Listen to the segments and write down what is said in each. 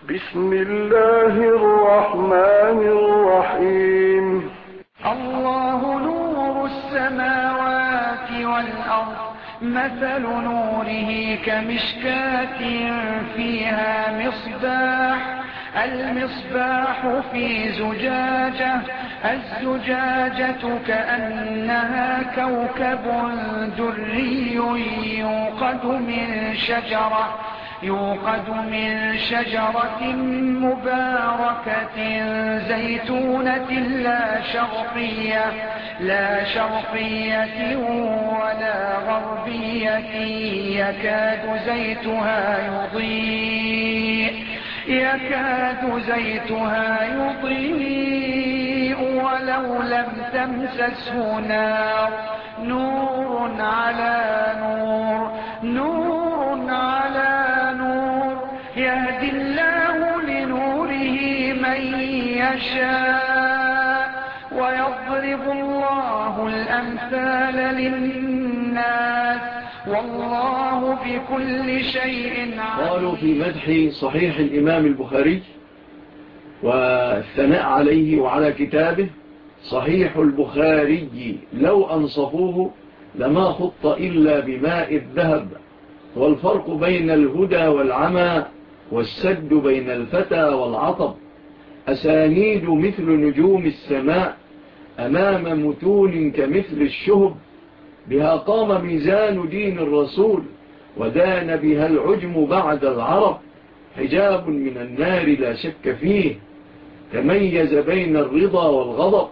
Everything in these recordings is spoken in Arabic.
بسم الله الرحمن الرحيم. الله نور السماوات والأرض، مثل نوره كمشكاة فيها مصباح، المصباح في زجاجة، الزجاجة كأنها كوكب دري يوقد من شجرة مباركة زيتونة لا شرقية ولا غربية، يكاد زيتها يضيء ولو لم تمسسه نار، نور على نور، يهدي الله لنوره من يشاء، ويضرب الله الأمثال للناس، والله بكل شيء عليم. قالوا في مدح صحيح الإمام البخاري والثناء عليه وعلى كتابه: صحيح البخاري لو أنصفوه لما خط إلا بماء الذهب، والفرق بين الهدى والعمى، والسد بين الفتى والعطب، أسانيد مثل نجوم السماء أمام متون كمثل الشهب، بها قام ميزان دين الرسول ودان بها العجم بعد العرب، حجاب من النار لا شك فيه، تميز بين الرضا والغضب،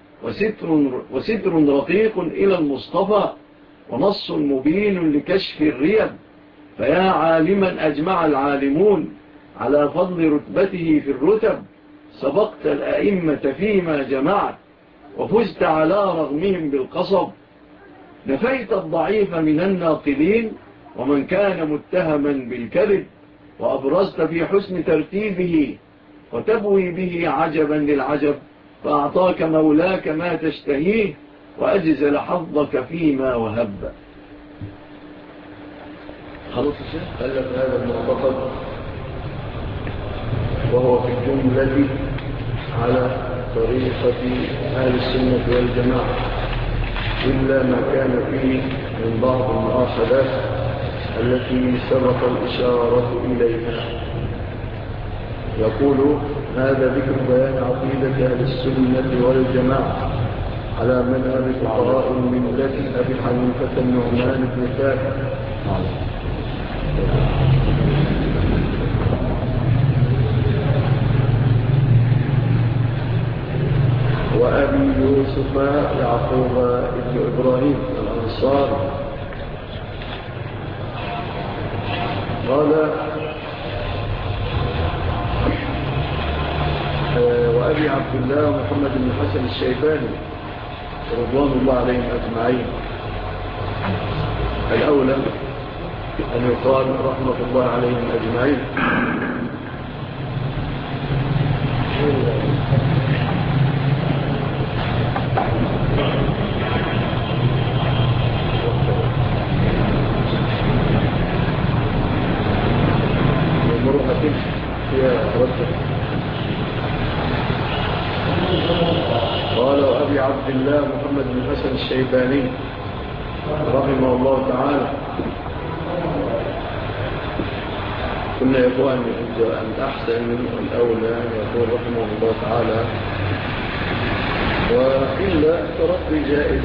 وستر رقيق إلى المصطفى، ونص مبين لكشف الريب، فيا عالما أجمع العالمون على فضل رتبته في الرتب، سبقت الأئمة فيما جمعت وفزت على رغمهم بالقصب، نفيت الضعيف من الناقلين ومن كان متهما بالكذب، وأبرزت في حسن ترتيبه وتبوي به عجبا للعجب، فأعطاك مولاك ما تشتهيه وأجزل حظك فيما وهب. خلص ألف هذا المعتقد وهو في الجملة على طريقة أهل السنة والجماعة، إلا ما كان فيه من بعض المؤاخذات التي سبق الإشارة إليها. يقول: هذا ذكر بيان عقيدة أهل السنة والجماعة على منهج فقهاء الملة أبي حنيفة النعمان بن ثابت وأبي يوسف يعقوب بن إبراهيم الأنصاري. قال: وأبي عبد الله محمد بن حسن الشيباني رضوان الله عليهم أجمعين. الأولى أن يقال رحمة الله عليهم أجمعين. قال: وأبي عبد الله محمد بن حسن الشيباني رحمه الله تعالى. كنا يا إخوان الأحسن الأولى أن يقول رحمه الله تعالى، وإلا ترقي جائز،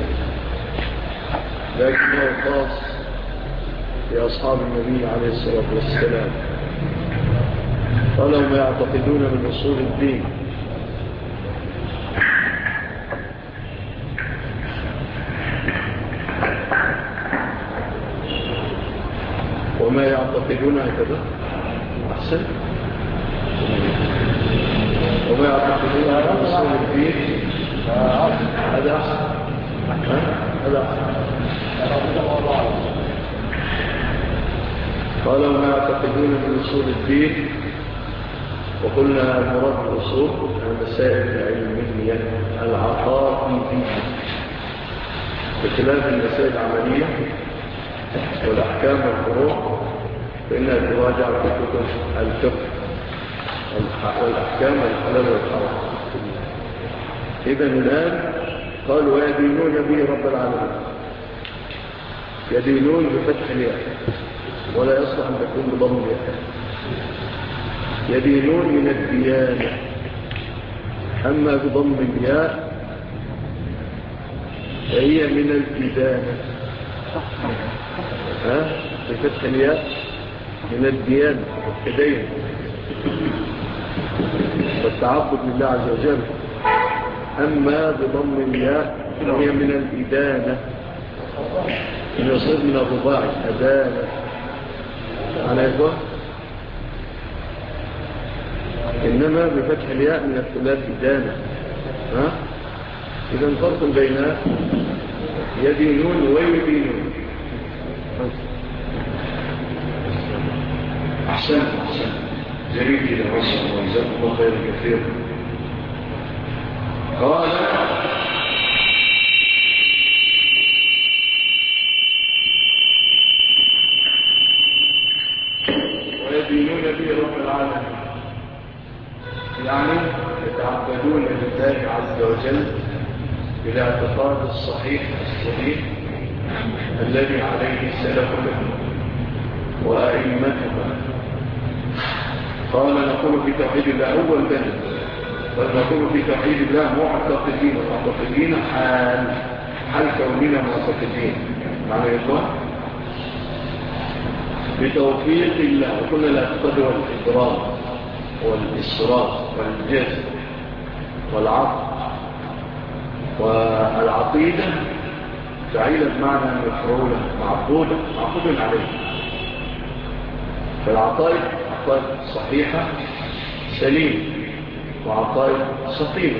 لكنه خاص بأصحاب النبي عليه الصلاة والسلام. قالوا: ما يعتقدون من أصول الدين. وما يعتقدون هكذا أحسن. وما يعتقدون من أصول الدين هذا أحسن. هذا أحسن. قالوا: ما يعتقدون من أصول الدين. وقلنا المراد بالأصول المسائل العلمية العقائدية بخلاف المسائل العملية والأحكام والفروع، فإنها تراجع في كتب الفقه والأحكام والحلال والحرام. إذن الآن قالوا يدينون به رب العالمين. يدينون بفتح الياء ولا يصلح أن تكون بضم الياء. يدينون من الديانة، أما بضم الياء فهي من الإدانة. بفتح الياء من الديانة والتدين والتعبد لله عز وجل. أما بضم الياء فهي من الإدانة، يصير من الرباعي أدانة. أنا يقول إنما بفتح الياء من الثلاث إدانة. إذن فرق بين يدينون ويدينون. أحسن جميل جدا، ما شاء الله، جزاكم الله خيرا كثيرا. قال ويدينون به رب العالمين، يعني يتعبدون لله عز وجل بالاعتقاد الصحيح السليم الذي عليه سلفنا وأئمتنا. قال نقول في توحيد الله أول بند، ونقول في توحيد الله معتقدين حال كوننا معتقدين. معنى يقول بتوفيق الله، وكل الاعتقاد والإدراك والإصرار والجزم والعقل والعقيدة فعيلة بمعنى مفعولة معقودة عليه. فالعقائد عقائد صحيحة سليمة وعقائد سقيمة.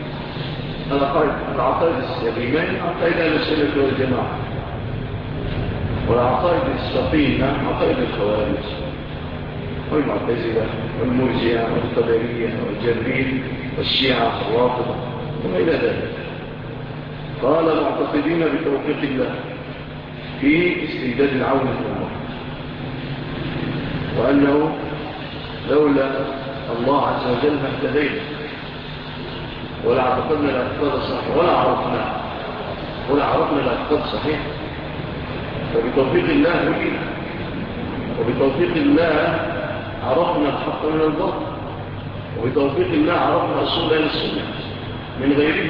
العقائد السليمة عقائد أهل السنة والجماعة، والعقائد السقيمة عقائد الخوارج والمعتزلة والمرجئة والقدرية والجبرية والشيعة والرافضة وما إلى ذلك. قال معتقدين بتوفيق الله في استمداد العون للأمة، وأنه لولا الله عز وجل ما اهتدينا ولا اعتقدنا الاعتقاد الصحيح ولا عرفنا الاعتقاد الصحيح. فبتوفيق الله هدينا، وبتوفيق الله عرفنا الحق من الباطل، وبتوفيق الله عرفنا أصول أهل السنة من غيره.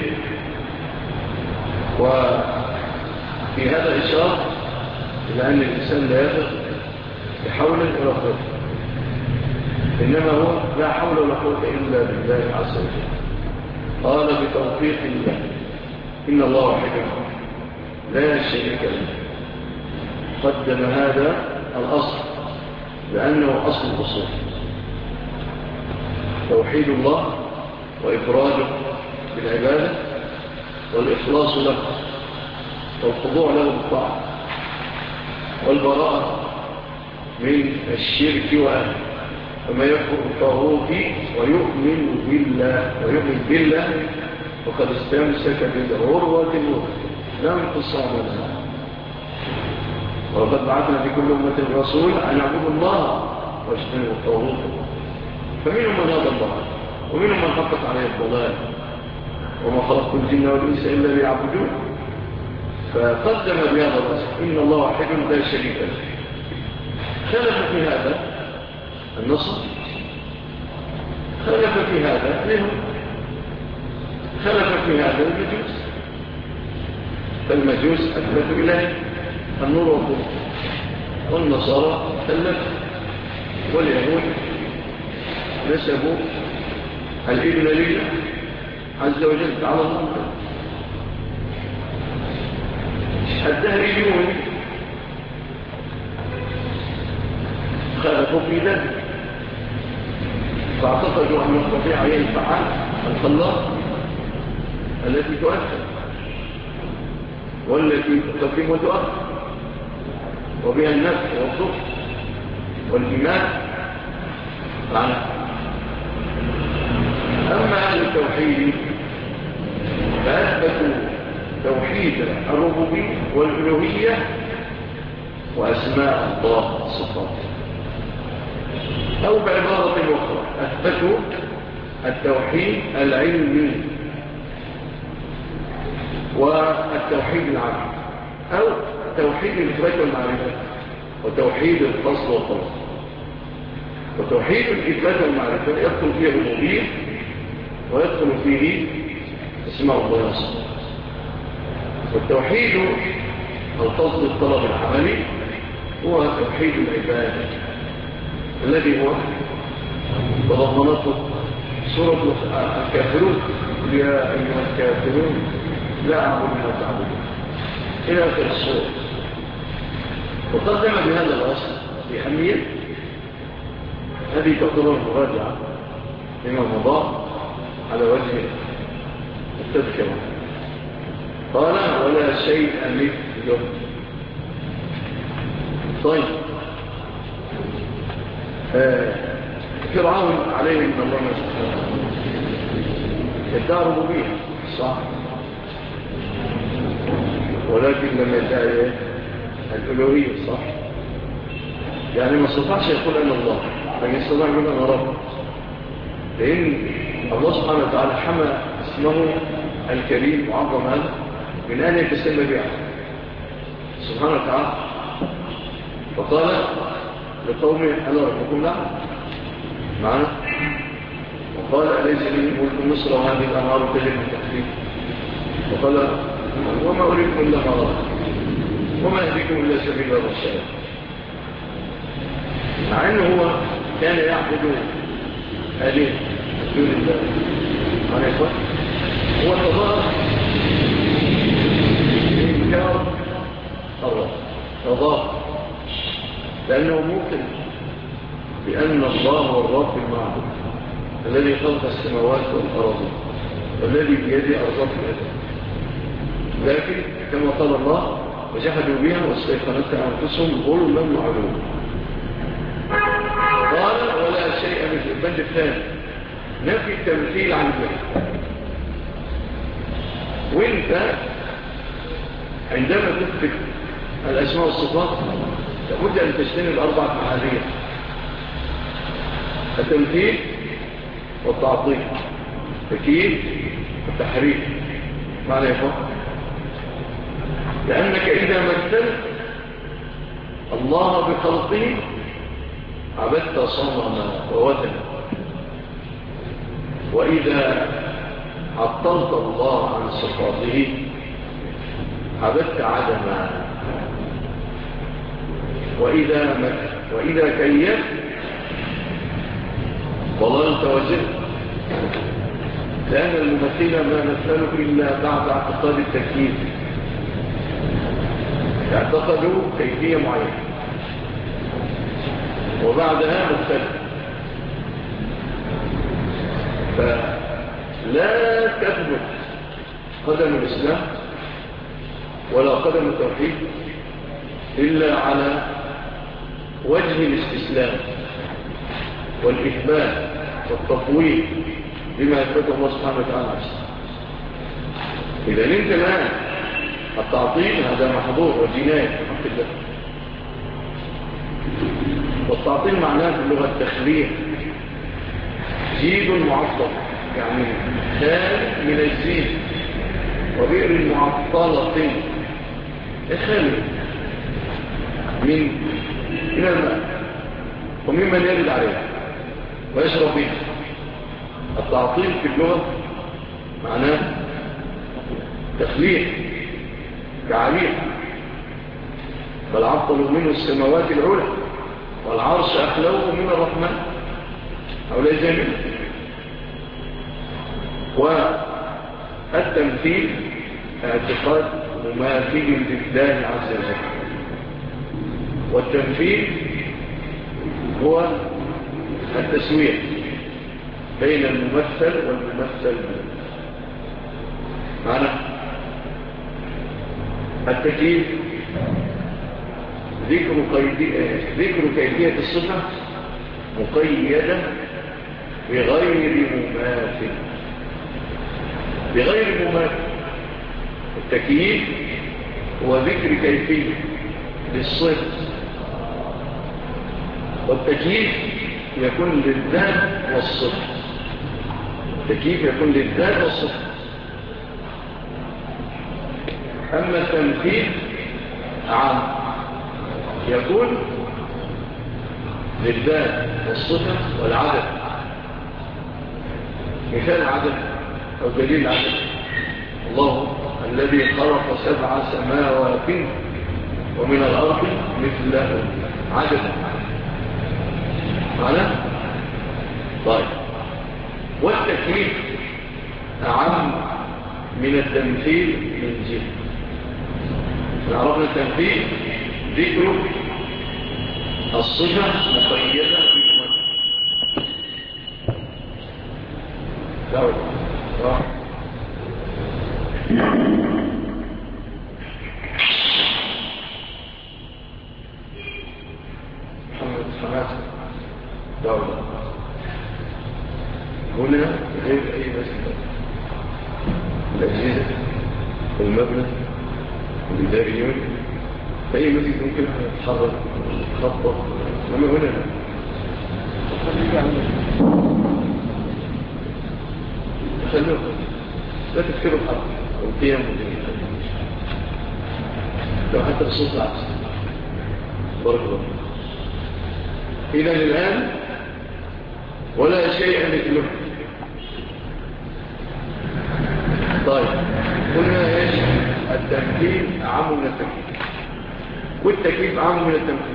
وفي هذا إشارة إلى أن الإنسان لا يثق بحول ولا قوة، إنما هو لا حول ولا قوة إلا بالله عز وجل. قال بتوفيق الله، إن الله وحده لا شريك له. قدم هذا الأصل لأنه أصل الأصول، توحيد الله وإفراده بالعبادة والإخلاص له والخضوع له بالطاعة والبراءة من الشرك وأهله. فما يكفر الطاغوت ويؤمن بالله وقد استمسك بالعروة الوثقى لا انفصام لها. وقد بعثنا في كل أمة رسول أن يعبدوا الله واجتنبوا الطاغوت، فمنهم من هدى الله ومنهم من حقت عليه الضلال، وما خلقت الجن والإنس إلا ليعبدون. فقدم بهذا الرسول إن الله واحد لا شريك له. خلف في هذا النصر، خلف في هذا منهم، خلف في هذا المجوس. فالمجوس أثبتوا إليه النور والضوء، والنصارى خلفوا، واليهود نسبوا الابن لله عز وجل على الله. الدهريون خالفوا في ذلك، فاعتقدوا أن الطبيعة هي الفعال الخلاق التي تؤثر والتي تقدم وتؤثر، وبها النفع والضر والإيمان معنى. أما أهل التوحيد فأثبتوا توحيد الربوبية والألوهية وأسماء الله صفاته. أو بعبارة أخرى أثبتوا التوحيد العلمي والتوحيد العملي، أو توحيد الإثبات والمعرفة وتوحيد القصد والطلب. وتوحيد الإثبات والمعرفة يدخل فيه الربوبية ويدخل فيه اسماء الله وصفاته. والتوحيد القصد الطلب العملي هو توحيد العبادة الذي هو تضمنته سورة الكافرون: يا أيها الكافرون لا أعبد ما تعبدون إلى آخر السورة. وقدم بهذا الأصل بأهمية هذه تعتبر مراجعة لما مضى على وجه التذكرة. قال: ولا شيء مثله. طيب، فرعون عليه من الله ادعى ربوبية صح، ولكن لم يدعي الألوهية صح. يعني ما استطاعش يقول أنا الله، لكن يستطيع يقول أنا رب، لأن الله سبحانه وتعالى حمى اسمه الكريم وعظم هذا من أن يتسمى بها سبحانه وتعالى. فقال لقومه: أنا ربكم لا معنا. وقال: أليس لي ملك مصر وهذه الأنهار تجري من تحتي. وقال: وما أريكم إلا ما أراد وما أهديكم إلا سبيل الرشاد. مع أنه هو كان يعبد آلهة دون الله. معنى يقول هو تظاهر إنكار الله، تظاهر لأنه ممكن بأن الله هو الرب المعبود الذي خلق السماوات والأرض والذي بيده أرزاق الأدب. لكن كما قال الله: وجحدوا بها واستيقنتها أنفسهم ظلما وعلوا. قال: ولا شيء مثل. البند الثاني نفي التمثيل عن الله. وانت عندما تثبت الأسماء والصفات لابد أن تجتنب 4 محاذير: التمثيل والتعطيل، التكييف والتحريف. معنى يفهم؟ لأنك إذا مثلت الله بخلقه عبدت صنما ووثنا، وإذا عطلت الله عن صفاته عبدت عدما. وإذا كيفت ضللت وزدت، لأن الممثل ما مثله إلا بعد اعتقاد التكييف. اعتقدوا كيفية معينة وبعدها مختلف، فلا تثبت قدم الإسلام ولا قدم التوحيد إلا على وجه الاستسلام والإثبات والتطويل بما يثبته الله سبحانه وتعالى. إذا انت الآن التعطيل هذا محظور وجناية في حق الله. والتعطيل معناه في اللغة التخلية، جيد معطل يعني خال من الزيت، وبئر معطلة خالي من الماء وممن يرد عليه ويشرب به. التعطيل في اللغة معناه تخلية كعليق، بل عطلوا منه السماوات العلى والعرش أخلوه من الرحمن أولئك جميل. والتمثيل اعتقاد مماثل لله عز وجل، والتمثيل هو التسوية بين الممثل والممثل معنى. التكييف ذكر كيفية الصفة مقيدة بغير مماثل. التكييف هو ذكر كيفية للصفة، والتكييف يكون للذات والصفة. التكييف يكون للذات والصفة. أما التمثيل عام يكون للذات والصفة والعدد. مثال عدد أو دليل عدد: الله الذي خلق 7 سماوات ومن الأرض مثله عدد. معنى؟ طيب، والتكييف أعم من التمثيل من جهة. عرفنا التمثيل ذكر الصفة مقيدة بجملة. دعوة محمد صلاة دعوة هنا غير أي مسجد. الأجهزة والمبنى والإداريون فأي مسجد ممكن أن يتحرك خطة. وما هنا خلوه لا تفكروا الحرب والقيام والدنيا لو حتى الصوت العكس. بارك الله. إذن الآن ولا شيء مثله. طيب، قلنا ايش؟ التمثيل أعم من التمثيل، والتكييف أعم من التمثيل.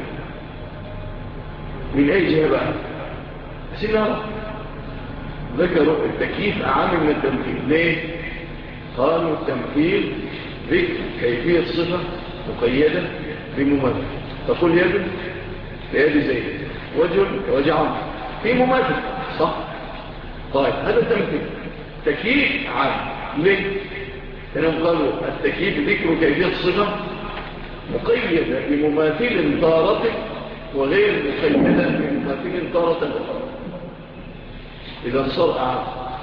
من أي جهة بقى؟ سنة ذكروا التكييف أعم من التمثيل. ليه؟ قالوا التمثيل ذكر كيفية صفة مقيدة بمماثل. تقول يد ليد زيد، وجه وجه عمرو، في مماثل صح؟ طيب، هذا التمثيل. تكييف عام. ليه؟ لأنهم قالوا التكييف ذكر كيفية صفة مقيدة بمماثل طارة وغير مقيدة بمماثل طارة أخرى. إذا صار أعام.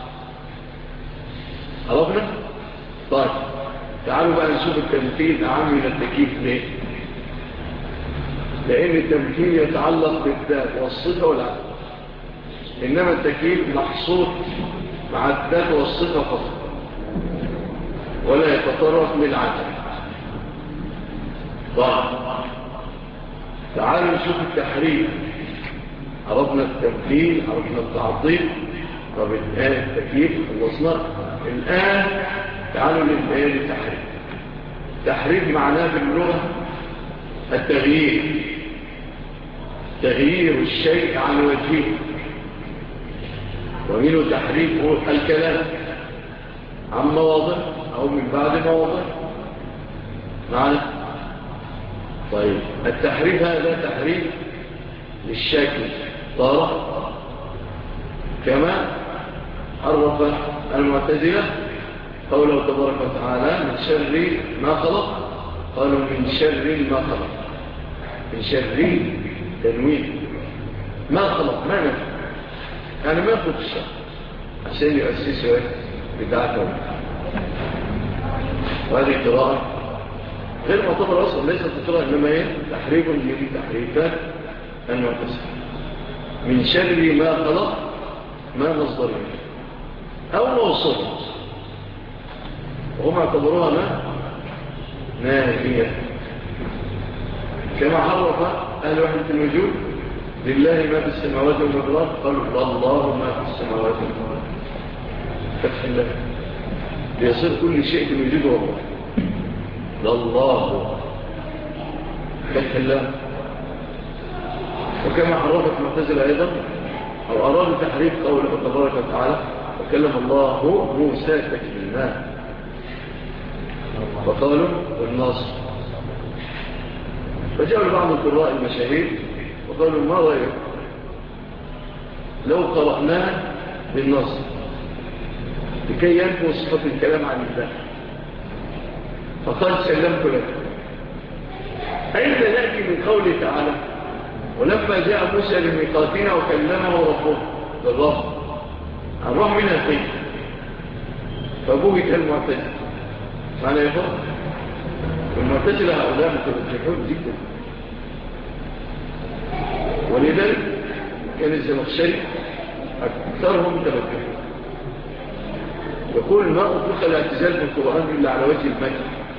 عرفنا؟ طيب، تعالوا بقى نشوف التمثيل أعام من التكييف. ليه؟ لأن التمثيل يتعلق بالذات والصفة والعدد، إنما التكييف محصور مع الذات والصفة فقط ولا يتطرق للعدد. طيب، تعالوا نشوف التحريف. عرفنا التمثيل، عرفنا التعطيل. طب الآن التكييف خلصنا. الآن تعالوا للآن التحريف. التحريف معناه في اللغة التغيير، تغيير الشيء عن وجهه، ومنه تحريف الكلام عن مواضع أو من بعد مواضع. معنى؟ طيب، التحريف هذا تحريف للشكل طارق، كما حرف المعتزلة قوله تبارك وتعالى من شر ما خلق. قالوا من شر ما خلق، من شر تنوين ما خلق، ما نفع، يعني ما يأخذ الشر عشان يؤسسوا بدعته. وهذه قراءة غير معتبرة أصلا، ليست قراءة، إنما هي تحريف من تحريفات المعتزلة. من شر ما خلق، ما مصدر أو موصول، وهم اعتبروها ما نافية، كما حرف أهل وحدة الوجود لله ما في السماوات وما في الأرض. قالوا الله ما في السماوات وما في الأرض، فتح الله ليصير كل شيء في الوجود والله. الله فتح الله. وكما حرفت المعتزلة أيضا أو أرادوا تحريف قوله تبارك وتعالى وكلم الله موسى تكليما، فقالوا والناصر. فجاءوا بعض القراء المشاهير وقالوا ما رأيك لو قرأناه بالنص لكي ينفو صفة الكلام عن الله؟ فقال سلمت لك. أين نأتي من قوله تعالى ولما جاء موسى لميقاتنا وكلمه ربه بالرب الرب منها فيه فبوهت المعتزلة. معنى يا فرق والمعتزلة هؤلاء مترجحون جدا، ولذلك كان الزمخشري أكثرهم تمكنا. يقول ما أطلق الاعتزال في القرآن إلا على وجه المجد،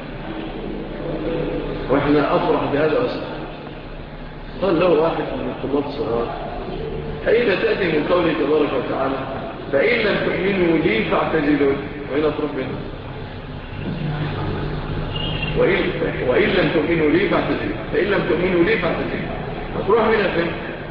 وإحنا أفرح بهذا أصلا. قال له واحد من الطلاب الصغار أين تأتي من قوله تبارك وتعالى فإن لم تؤمنوا لي فاعتزلون، وإن أطرف منه وإن لم تؤمنوا لي فاعتزلون، فإن لم تؤمنوا لي فاعتزلون، هتروح منها فين؟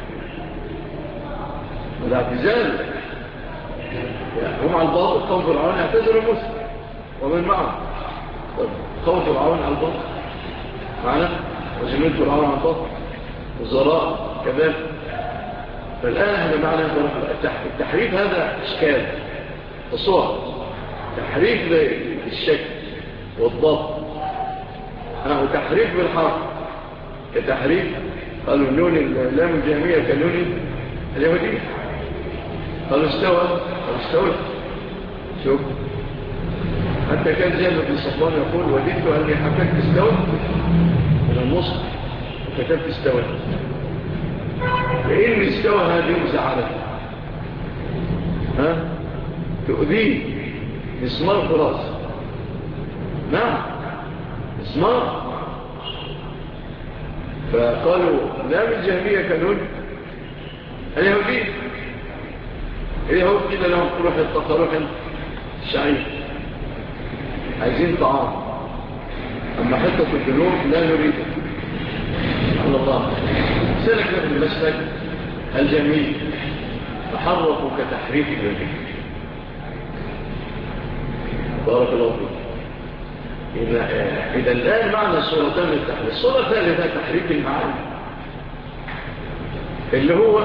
الاعتزال يعني هم على الباطل. قوم فرعون اعتزلوا موسى ومن معه. قوم فرعون على الباطل معنا، وجنود فرعون على الباطل، وزراء كذلك. فالآن احنا معنا التحريف هذا إشكال الصور، تحريف للشكل والضبط، وتحريف بالحرف كتحريف. قالوا اللون اللام الجهمية كاللون اليهودي. قالوا استوى شوف، حتى كان جابر بن صفوان يقول وددت أني حكمت استوى من النصف وكتبت استوى، لأن استوى هذه مزعلة تؤذيه مسمار في راسه. نعم مسمار. فقالوا لام الجهمية كاللون اليهودي. اليهود كده لهم روح التقرح الشعير، عايزين طعام، أما حتة الجنوب لا نريده. على الله سلك في المسلك الجميل تحركوا كتحريف الجميل. بارك الله فيك. إذا الآن معنى الصورتان التحريف. الصورة الثالثة تحريف المعاني، اللي هو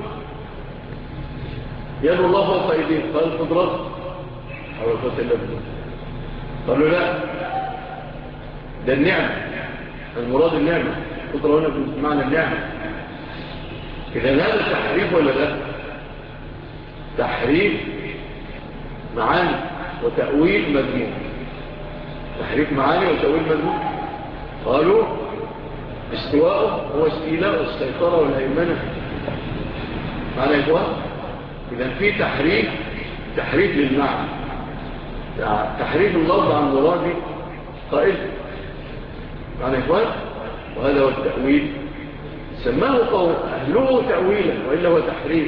يد الله فوق أيديه. قال القدرات أو القدرة إلا بالله. قالوا لا، ده النعمة، المراد النعمة. القدرة هنا بمعنى النعمة. إذا هذا تحريف ولا لا؟ تحريف معاني وتأويل مذموم. تحريف معاني وتأويل مذموم. قالوا استواءه هو استيلاء السيطرة والهيمنة. معنى يا إخوان إذا في تحريف للمعنى، تحريف اللفظ عن مراد قائل. معنى يا إخوان وهذا هو التأويل. سماه أهله تأويلا وإلا هو تحريف.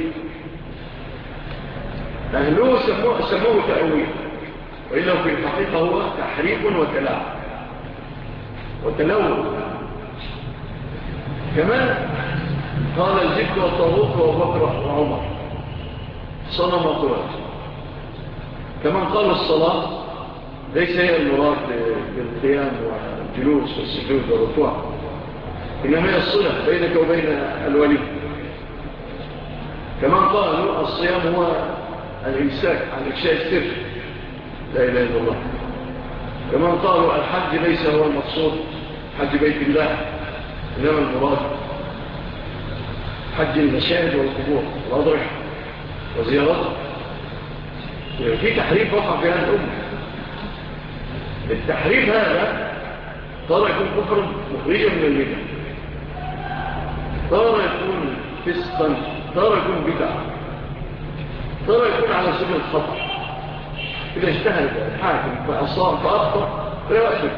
أهله سموه تأويل وإلا في الحقيقة هو تحريف وتلاعب وتلون. كمان قال الجبت والطاغوت وبكر وعمر صنم وقرات. كمان قال الصلاة ليس هي المراد بالقيام والجلوس والسجود والركوع، إنما هي الصلة بينك وبين الولي. كمان قالوا الصيام هو الإمساك عن إفشاء السر، لا إله إلا الله. كمان قالوا الحج ليس هو المقصود حج بيت الله، إنما المراد حج المشاهد والقبور والأضرحة وزيارته. في تحريف وقع في هذه الأمة. التحريف هذا ترى يكون كفرا مخرجا من الملة، ترى يكون فسقا، ترى يكون بدعة، ترى يكون على سبيل الخطأ. إذا اجتهد الحاكم فأخطأ فلا أجر،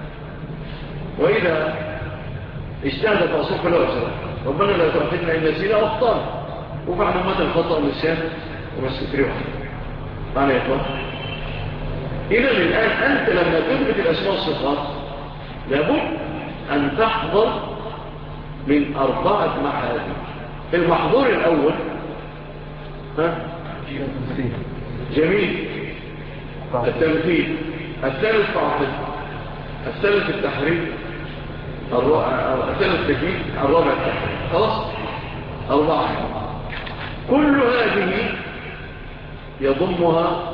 وإذا اجتهد فأصاب فلا أجر. ربنا لا تؤاخذنا إن نسينا أو أخطأنا، وفعلا مات الخطأ والنسيان وما استكرهه. معنى يا إخوان إذا الآن أنت لما تثبت الأسماء والصفات لابد أن تحضر من 4 محاذير. المحظور الأول جميل التمثيل، الثالث تعطيل، الثالث التحريف، الثالث التكليف، الرابع التحريف. خلاص 4. كل هذه يضمها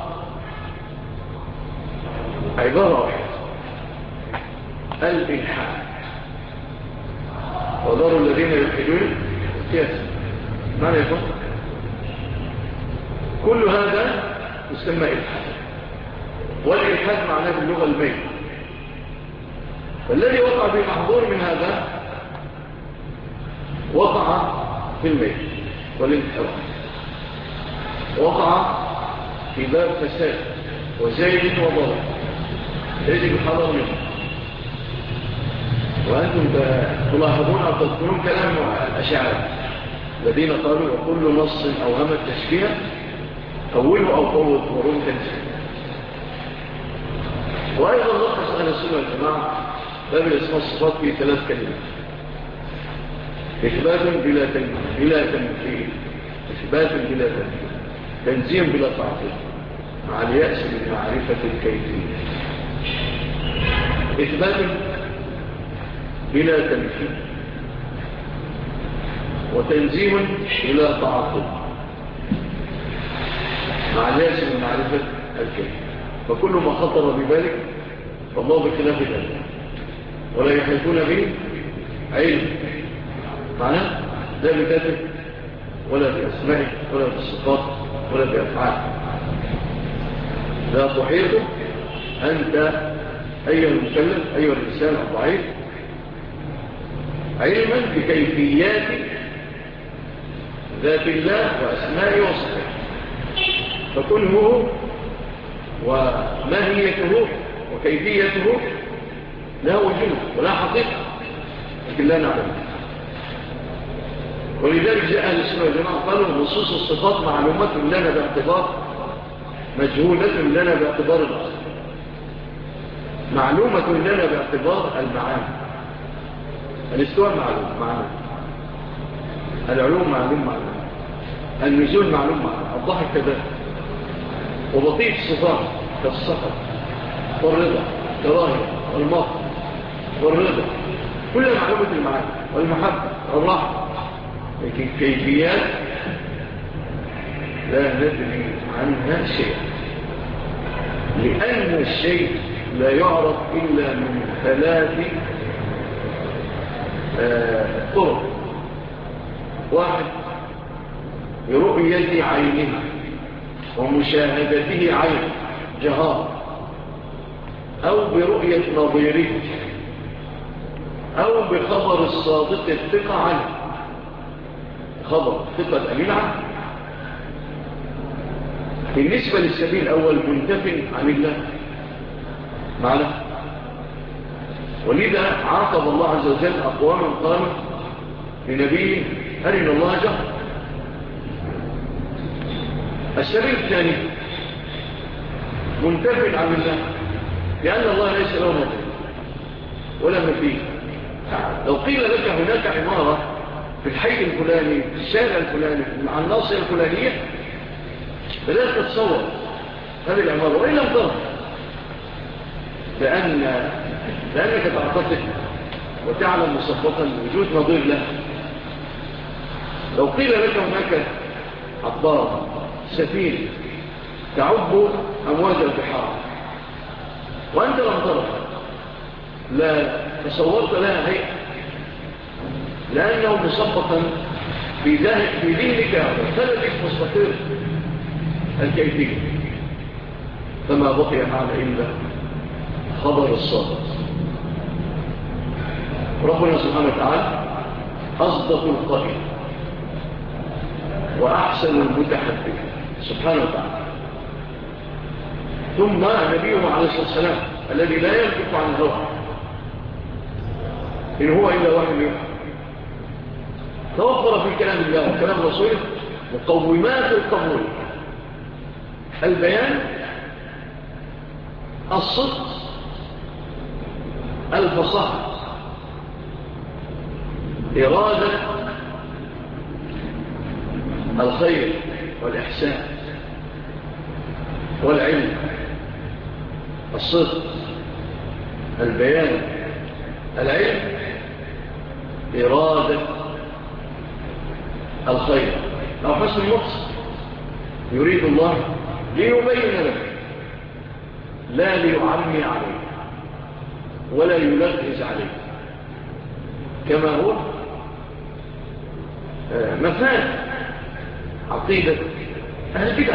عبارة واحدة الإلحاد. وذروا الذين يلحدون سياسة. معنى يكون كل هذا يسمى إلحاد، والإلحاد معناه باللغة الميت. فالذي وقع في محظور من هذا وقع في الميت. والانحراف، وقع في باب فساد وزيد وضرر يجب الحذر منه. وأنتم تلاحظون أو تذكرون كلام الأشاعرة الذين قالوا وكل نص أوهم التشبيه أوله أو قوة ورون تنسيه. وأيضا لخص أهل السنة والجماعة باب الاسماء الصفات في 3 كلمات: إثبات بلا تمثيل، إثبات بلا تمثيل، تنزيم بلا تعطيل، مع اليأس من معرفة الكيفية. إثبات بلا تمثيل، وتنزيم بلا تعطيل، مع اليأس من معرفة الكيفية. فكل ما خطر ببالك فالله بخلاف ذلك، ولا يحيطون به علم معناه لا بذاته ولا بأسمائه ولا بالصفات ولا بأفعاله. لا تحيط أنت أيها المكلف أيها الإنسان الضعيف علما بكيفيات ذات الله وأسمائه وصفاته، فكله وماهيته وكيفيته لا وجود ولا حقيقة، لكن لا نعلم. ولذلك جاء أهل السنة والجماعة قالوا نصوص الصفات معلومات لنا باعتبار مجهولة لنا باعتبار الأصل، معلومة لنا باعتبار المعاني. الاستواء معلوم، العلوم معلوم، النزول معلوم، الضحك كذلك، وبطيء الصفات كالسخط والرضا كراهية والمطر والرضا كل معلومة المعاني، والمحبة والرحمة، لكن كيفيات لا ندري عنها شيء، لأن الشيء لا يعرف إلا من 3 طرق: 1 برؤية عينه ومشاهدته عين جهار، أو برؤية نظيره، أو بخبر الصادق الثقة عنه، خبر ثقة الأمين عنه. بالنسبة للسبيل الأول منتف عن الله معنا، ولذا عاقب الله عز وجل أقواما قالوا لنبيه أرنا الله جهر. السبيل الثاني منتف عن الله، لأن الله ليس له مثل ولا مثيل. لو قيل لك هناك عمارة في الحي الفلاني في الشارع الفلاني مع الناصية الفلانية، فلا تتصور هذه العمارة وإن لم ترى، لأنك تعتقد وتعلم مسبقا وجود نظير له. لو قيل لك هناك عبارة سفينة تعب أمواج البحار وأنت لم ترى، لا تصورت لها هيئة، لأنه مسبقا في ذهنك وثلثك مستقر الكيفية، فما بقي معنا إلا خبر الصادق. ربنا سبحانه وتعالى أصدق القائل وأحسن المتحدث سبحانه وتعالى، ثم نبيه عليه الصلاة والسلام الذي لا ينطق عن الهوى إن هو إلا وحي يوحى، توفر في كلام الله وكلام رسوله مقومات القبول: البيان، الصدق، الفصاحة، إرادة الخير والإحسان والعلم. الصدق، البيان، العلم، إرادة الخير أو حسن المقصد، يريد الله ليبين لك لا ليعمي عليه ولا يلغز عليه، كما هو مفاد عقيدة أهل البدع.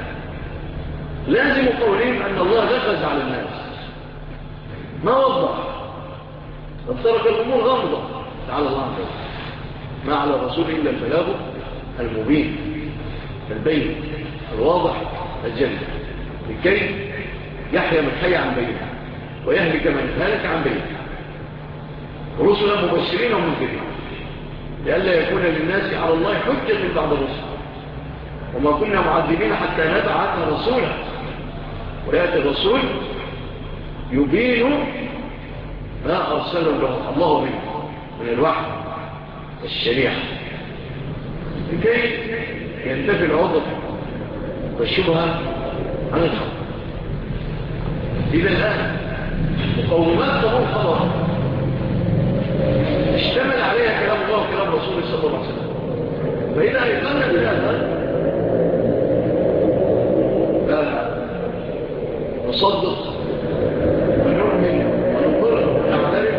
لازم قولهم أن الله لغز على الناس، ما وضح، بل ترك الأمور غامضة. تعالى الله عنه، ما على الرسول إلا البلاغ المبين البين الواضح الجلي لكي يحيى من حي عن بينه ويهلك من هلك عن بينه رسلا مبشرين ومنذرين لئلا يكون للناس على الله حجة بعد الرسل وما كنا معذبين حتى نبعث رسولا ويأتي الرسول يبين ما أرسله الله به من الوحي الشريعة لكي ينتفي العذر والشبهة عن الحق. إذا الآن مقومات قبول خبر اشتمل عليها كلام الله وكلام رسوله صلى الله عليه وسلم. فإذا أيقنا بهذا نصدق ونؤمن ونقر ونعترف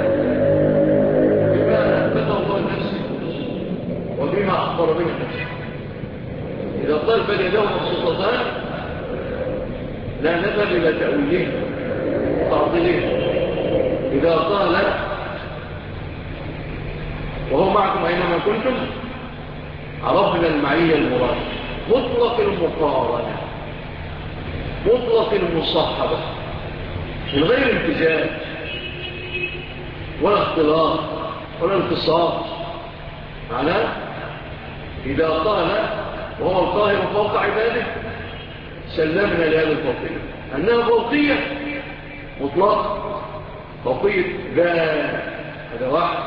بما أثبته الله لنفسه وبما أخبر به نفسه. إذا طلب يده مبسوطتان لا نذهب إلى تأويله وتعطيله. إذا قال وهو معكم أينما كنتم عرفنا المعية المراد مطلق المقارنة مطلق المصاحبة من غير امتزاج ولا اختلاط ولا انتصار. معناه إذا قال وهو القاهر فوق عباده سلمنا لهذه الفوقية أنها فوقية مطلق فوقية ذات هذا واحد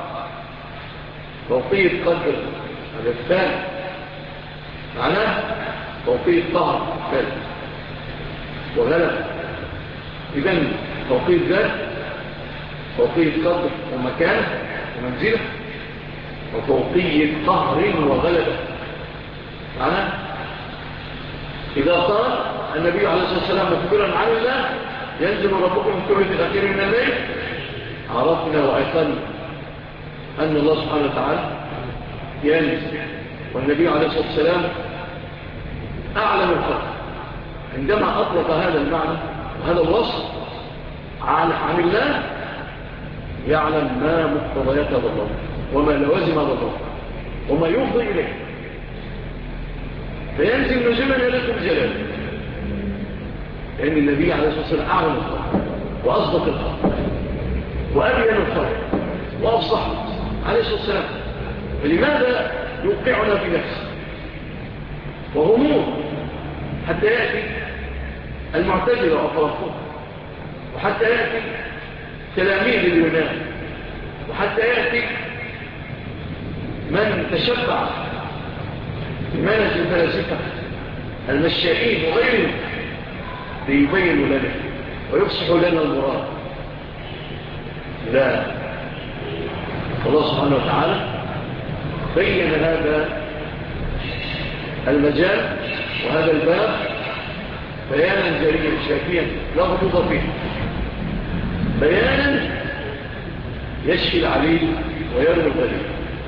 فوقية قدر هذا الثاني معناه فوقية طهر ثالث وغلب. إذن فوقية ذات فوقية قدر ومكان ومنزلة وفوقية قهر وغلبة. معناه إذا قال النبي عليه الصلاة والسلام مخبرا عن الله ينزل ربكم من كل الأخير من الليل عرفنا وأيقنا أن الله سبحانه وتعالى ينزل والنبي عليه الصلاة والسلام أعلم الخلق عندما أطلق هذا المعنى وهذا الوصف عن الله يعلم ما مقتضيات هذا الله وما لوازم هذا الله وما يفضي إليه فينزل نزولا يليق بجلاله لأن النبي عليه الصلاة والسلام أعلم الخلق وأصدق الخلق وأبين الخلق وأفصح عليه الصلاة والسلام. فلماذا يوقعنا في نفسه وغموض حتى يأتي المعتزلة وأفرقهم وحتى يأتي تلاميذ اليونان وحتى يأتي من تشبع بمنهج الفلاسفة المشائين وغيرهم ليبينوا لنا ويفصحوا لنا المراد. لا الله سبحانه وتعالى بين هذا المجال وهذا الباب بيانا جليا شافيا لا غضوض فيه بيانا يشفي العليل ويرمي الغليل.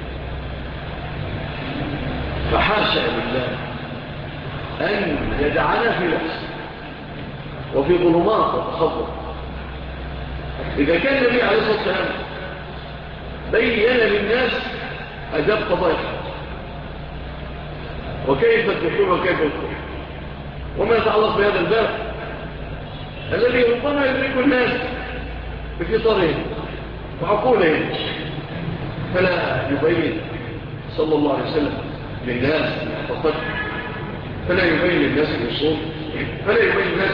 فحاشا لله أن يدعنا في نفس وفي ظلمات وتصور. إذا كان النبي عليه الصلاة والسلام بين للناس أداب قضايا وكيف الدخول وكيف الدخول وما يتعلق بهذا الباب الذي ربما يدرك الناس بفطرهم وعقولهم فلا يبين صلى الله عليه وسلم للناس فقط فلا يبين للناس الوصول فلا يبين للناس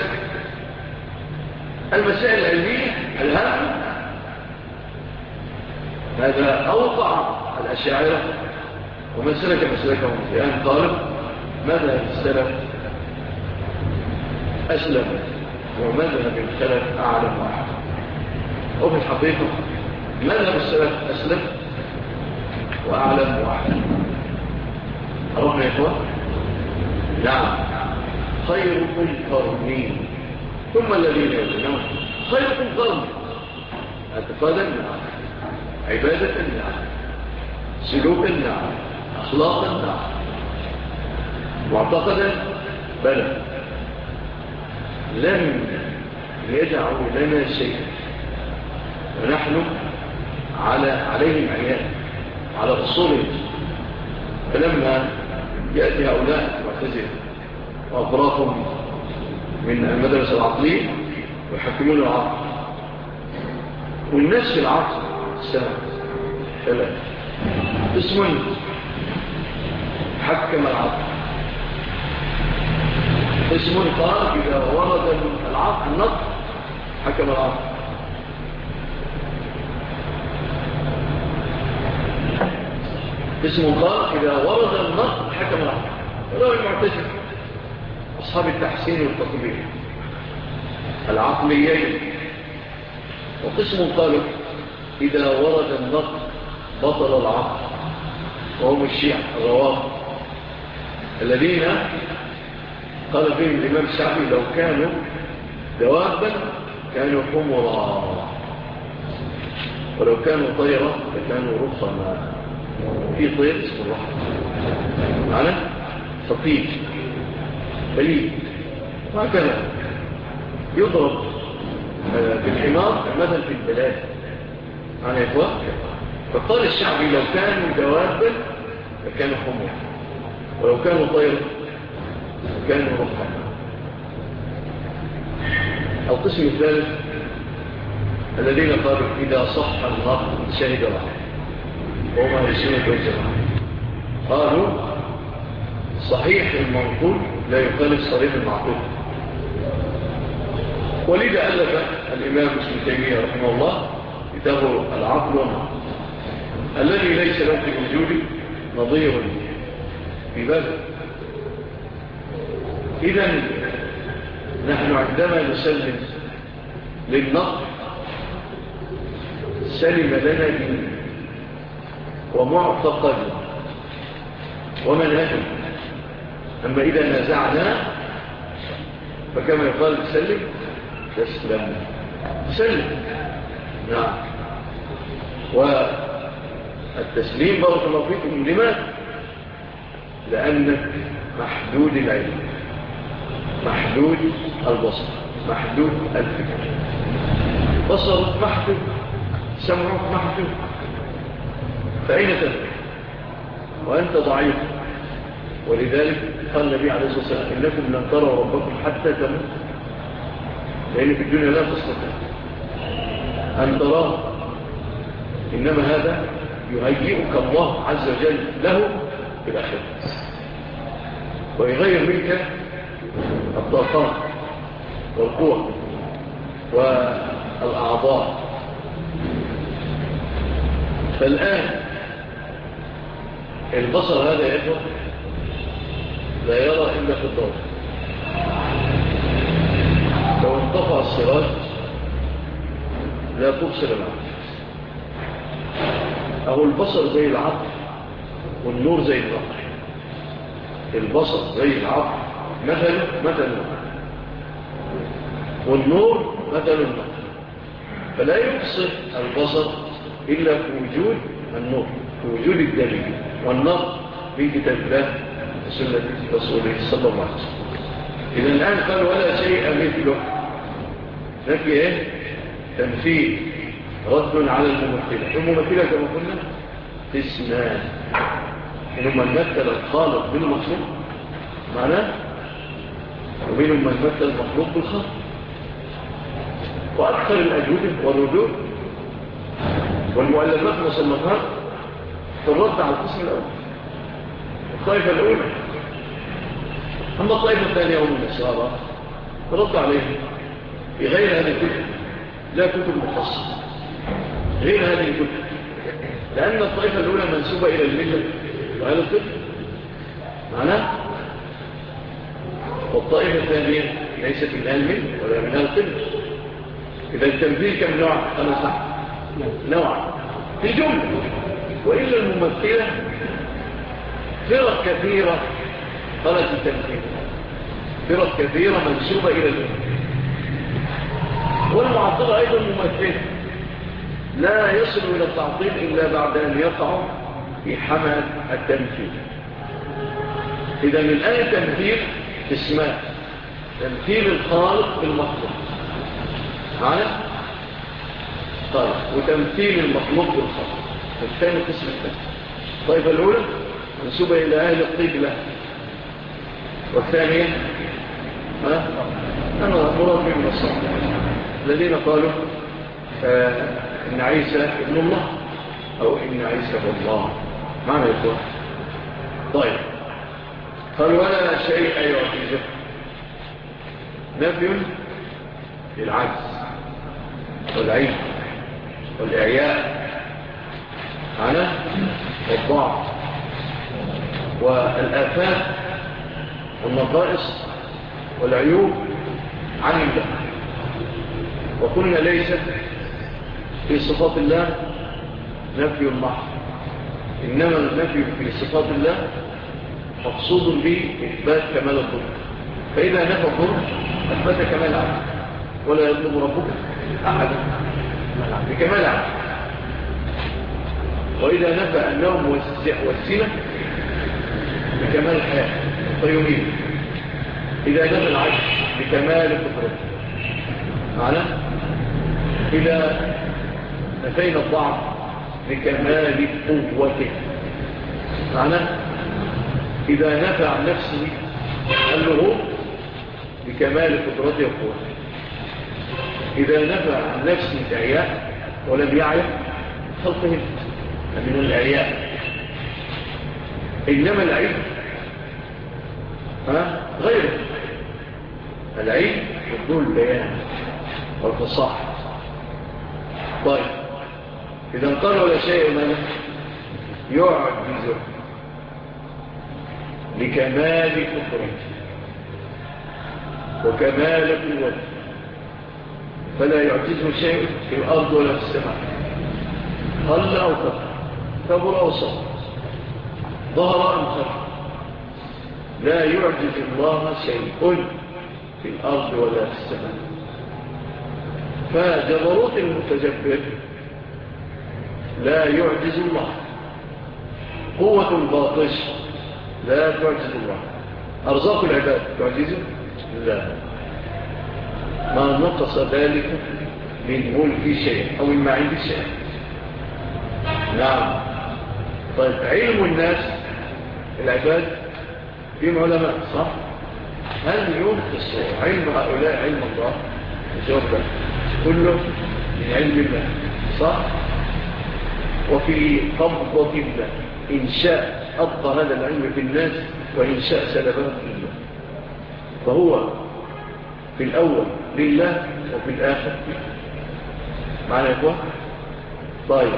المسائل العلمية الهامة. هذا أوقع الأشاعرة ومن سلك مسلكهم في آن طالب مذهب السلف أسلم ومذهب الخلف أعلم واحد. وفي الحقيقة مذهب السلف أسلم وأعلم واحد. عرفنا يا إخوان؟ نعم خيركم قرنين ثم الذين يؤمنون. خيركم قرن اعتقادا نعم عبادة نعم سلوكا نعم أخلاقا نعم معتقدا بلى لم يدعوا لنا شيئا ونحن عليهم عيان على أصولهم. فلما يأتي هؤلاء المعتزلة وأفراقهم من المدرسة العقلية ويحكمون العقل، والناس في العقل السنة ثلاثة. اسم حكم العقل، اسم قال إذا ورد العقل النقل حكم العقل، اسم قال إذا ورد النقل حكم العقل. هذا المعتزلة أصحاب التحسين والتطبيق العقليين. وقسم قالوا إذا ورد النقل بطل العقل، وهم الشيعة الروافض الذين قال فيهم الإمام الشافعي لو كانوا دوابا كانوا حمرا، ولو كانوا طيرا فكانوا رخما. في طير اسمه الرحمة معنى خطيف بليد، وهكذا يضرب بالحمار المثل في البلاد معنى إخوة. فقال الشعبي لو كانوا دوابا فكانوا حمرا، ولو كانوا طيرا فكانوا رخما. القسم الثالث الذين قالوا إذا صح النقل شهد رحمه، وهم أهل السنة والجماعة. قالوا صحيح المنقول لا يخالف صريح المعقول. ولذا ألف الإمام ابن تيمية رحمه الله كتابه العقل والنقل الذي ليس له في وجوده نظير في بابه. إذن نحن عندما نسلم للنقل سلم لنا دين ومعتقد ومنهج. أما إذا نازعنا فكما يقال سلم تسلم، سلم. نعم. والتسليم بارك الله فيكم لماذا؟ لأنك محدود العلم، محدود البصر، محدود الفكر. بصرك محدود، سمعك محدود، فأين تذكر وأنت ضعيف؟ ولذلك قال النبي عليه الصلاة والسلام إنكم لن تروا ربكم حتى تموتوا، لأن في الدنيا لا تستطيع أن تراه، إنما هذا يهيئك الله عز وجل له في الآخرة ويغير منك الطاقات والقوة والأعضاء. فالآن البصر هذا يا إخوة لا يرى إلا في الضوء. لو انطفأ السراج لا تبصر العقل. أهو البصر زي العقل والنور زي العقل. البصر زي العقل مثل العقل، والنور مثل النور. فلا يبصر البصر إلا في وجود النور، في وجود الدليل والنور من كتاب الله وسنة رسوله صلى الله عليه وسلم. إذا الآن قال ولا شيء مثله، نفي إيه؟ تمثيل، رد على الممثلة. الممثلة كما قلنا قسمان، منهم من مثل الخالق بالمخلوق معناه، ومنهم من مثل المخلوق بالخالق. وأكثر الأجوبة والردود والمؤلفات والمصنفات في الرد على القسم الأول، الطائفة الأولى. أما الطائفة الثانية هم النصارى فرد عليهم بغير هذه الكتب، لا كتب مخصصة غير هذه الكتب، لأن الطائفة الأولى منسوبة إلى الملة وهذا الكتب معناه، والطائفة الثانية ليست من الملة ولا من الكتب. إذا التمثيل كم نوع؟ خمسة نوع في جملة. وإلا الممثلة فرق كثيرة قالت التمثيل، فرق كثيرة منسوبة إلى الممثلة. والمعطلة أيضا ممثلة لا يصل إلى التعطيل إلا بعد أن يقع في حمل التمثيل. إذا الآن التمثيل اسمان: تمثيل الخالق بالمخلوق معنا، طيب، وتمثيل المخلوق بالخالق. الثاني قسم الثاني. الطائفة الأولى منسوبة إلى أهل القبلة والثانية أنا مراد من الصلاة الذين قالوا إن عيسى ابن الله أو إن عيسى ابن الله معنى يقول طيب قال ولا شيء يعجزه نفي للعجز والعيب والإعياء على والضعف والآفات والنقائص والعيوب عن الله وقلنا ليس في صفات الله نفي محض إنما النفي في صفات الله مقصود به إثبات كمال الضر فإذا نفى الضر أثبت كمال عبد ولا يطلب ربك أحد بكمال عبد وإذا نفى النوم والسنة بكمال الحياة فيميل إذا نفى العجز بكمال قدرته معنى إذا نفينا الضعف بكمال قوته معنى إذا نفى عن نفسه الهروب بكمال قدرته وقوته إذا نفى عن نفسه الإعياء ولم يعي خلقه من الإعياء إنما العيب غيره العيب يقول البيان والفصاحة طيب إذا قال ولا شيء ما يعجزه لكمال قدرته وكمال قوته فلا يعجزه شيء في الأرض ولا في السماء قل أو كبر أو صغر ظهر أم خفي لا يعجز الله شيء في الأرض ولا في السماء فجبروت المتجبر لا يعجز الله قوة الباطش لا تعجز الله أرزاق العباد تعجزه لا ما نقص ذلك من ملك شيء أو من معين شيء نعم طيب علم الناس العباد فيهم علماء صح هل ينقص علم هؤلاء علم الله الجواب كله من علم الله صح وفي قبضة الله إن شاء أبقى هذا العلم في الناس وإن شاء سلبه لله فهو في الأول لله وفي الآخر معنى يقول طيب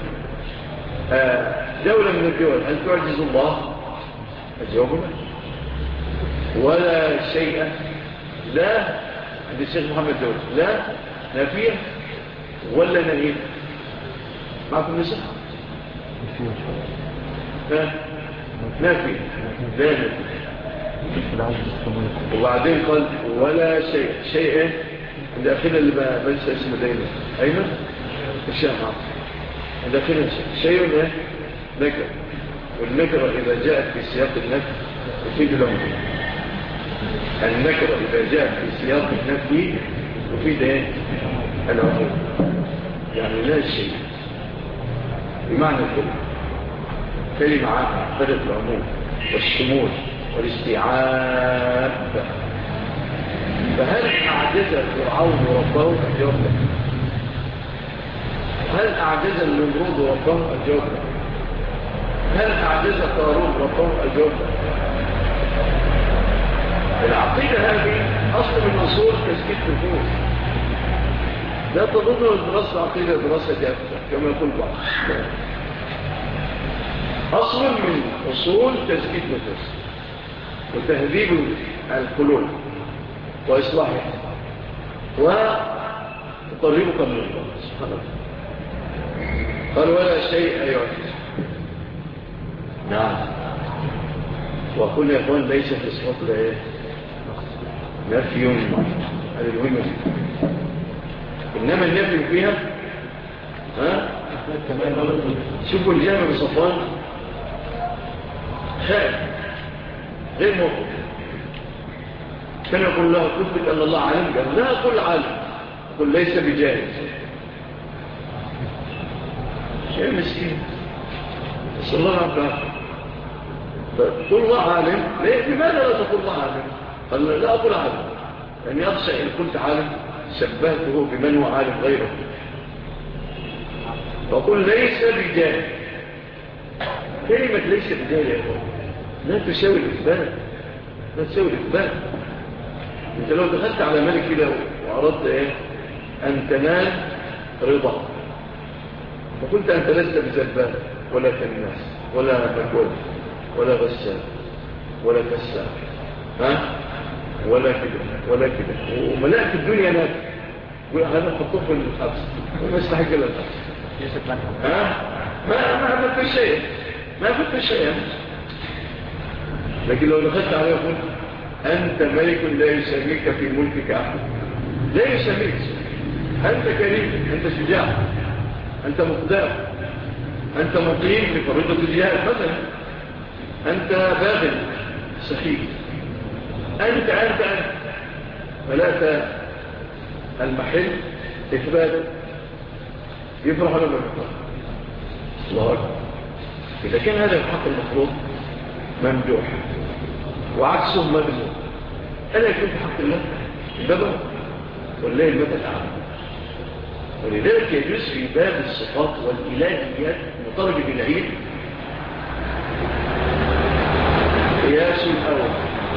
دولة من الدول هل تعجز الله الجواب ولا شيء لا عند الشيخ محمد دولة لا نافية ولا نهية معكم نسخ نافية لا نافية وبعدين قال ولا شيء الأخيرة اللي ما بنسى اسمه دايما أيمن الشامع الأخيرة شيء نكر والنكرة إذا جاءت في سياق النفي تفيد لهم النكرة إذا جاءت في سياق النفي تفيد العموم يعني لا شيء بمعنى كلمة عامة فدت العموم والشمول والاستيعاب فهل أعجز فرعون ربه الجواب له هل أعجز النمرود ربه الجواب له هل أعجز قارون ربه الجواب له العقيدة هذه أصل من أصول تزكية نفوس لا تظن الدراسة عقيدة دراسة جافة كما يقول بعض أصل من أصول تزكية نفوس وتهذيب القلوب وإصلاحها وتقربك من الله سبحانه وتعالى قال ولا شيء يعجز نعم وكل يا إخوان ليس في صفات الآيات نفي هذا المهم إنما النفي فيها شوفوا الجامع بصفوان خائف غير موقف كان يقول له تثبت أن الله عالم قال لا أقول عالم أقول ليس بجاهل شيء مسكين بس الله عبده تقول الله عالم، لماذا لا تقول الله عالم؟ قال لا أقول عالم، لأن يخشى إن قلت عالم شبهته بمن هو عالم غيره. فقل ليس بجاهل. كلمة ليس بجاهل يا أخوان لا تساوي الإثبات، لا تساوي الإثبات. أنت لو دخلت على ملك كده وأردت أن تنال رضا، فقلت أنت لست بزبال ولا كناس ولا مكوج ولا غسال ولا كسال ولا كده ولا كده، وملأت الدنيا ناس، هذا خطوه في الحبس وما يستحق إلا الحبس. ما أفدت الشيء، ما أفدت الشيء. لكن لو دخلت عليه وقلت أنت ملك لا يسميك في ملكك أحد، لا يسميك، أنت كريم، أنت شجاع، أنت مقدار، أنت مقيم لفريضة الجهاد مثلا، أنت باغل صحيح، أنت فلا المحل إثبات يفرح ولا ما يفرح. الله أكبر. إذا كان هذا الحق المفروض ممدوح وعكسه مذموم، ألا يكون في حق الله البابا والله المثل الأعلى. ولذلك يجوز في باب الصفات والإلهيات مطالب بالعيد قياس الأول.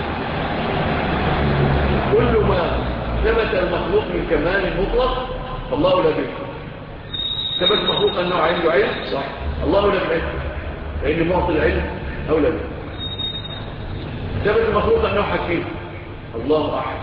كل ما ثبت المخلوق من كمال مطلق فالله لا به. ثبت مخلوق أنه عنده علم صح، الله لا به، لأن معطي العلم أولى به. ثبت المخلوق أنه حكيم، الله أحد.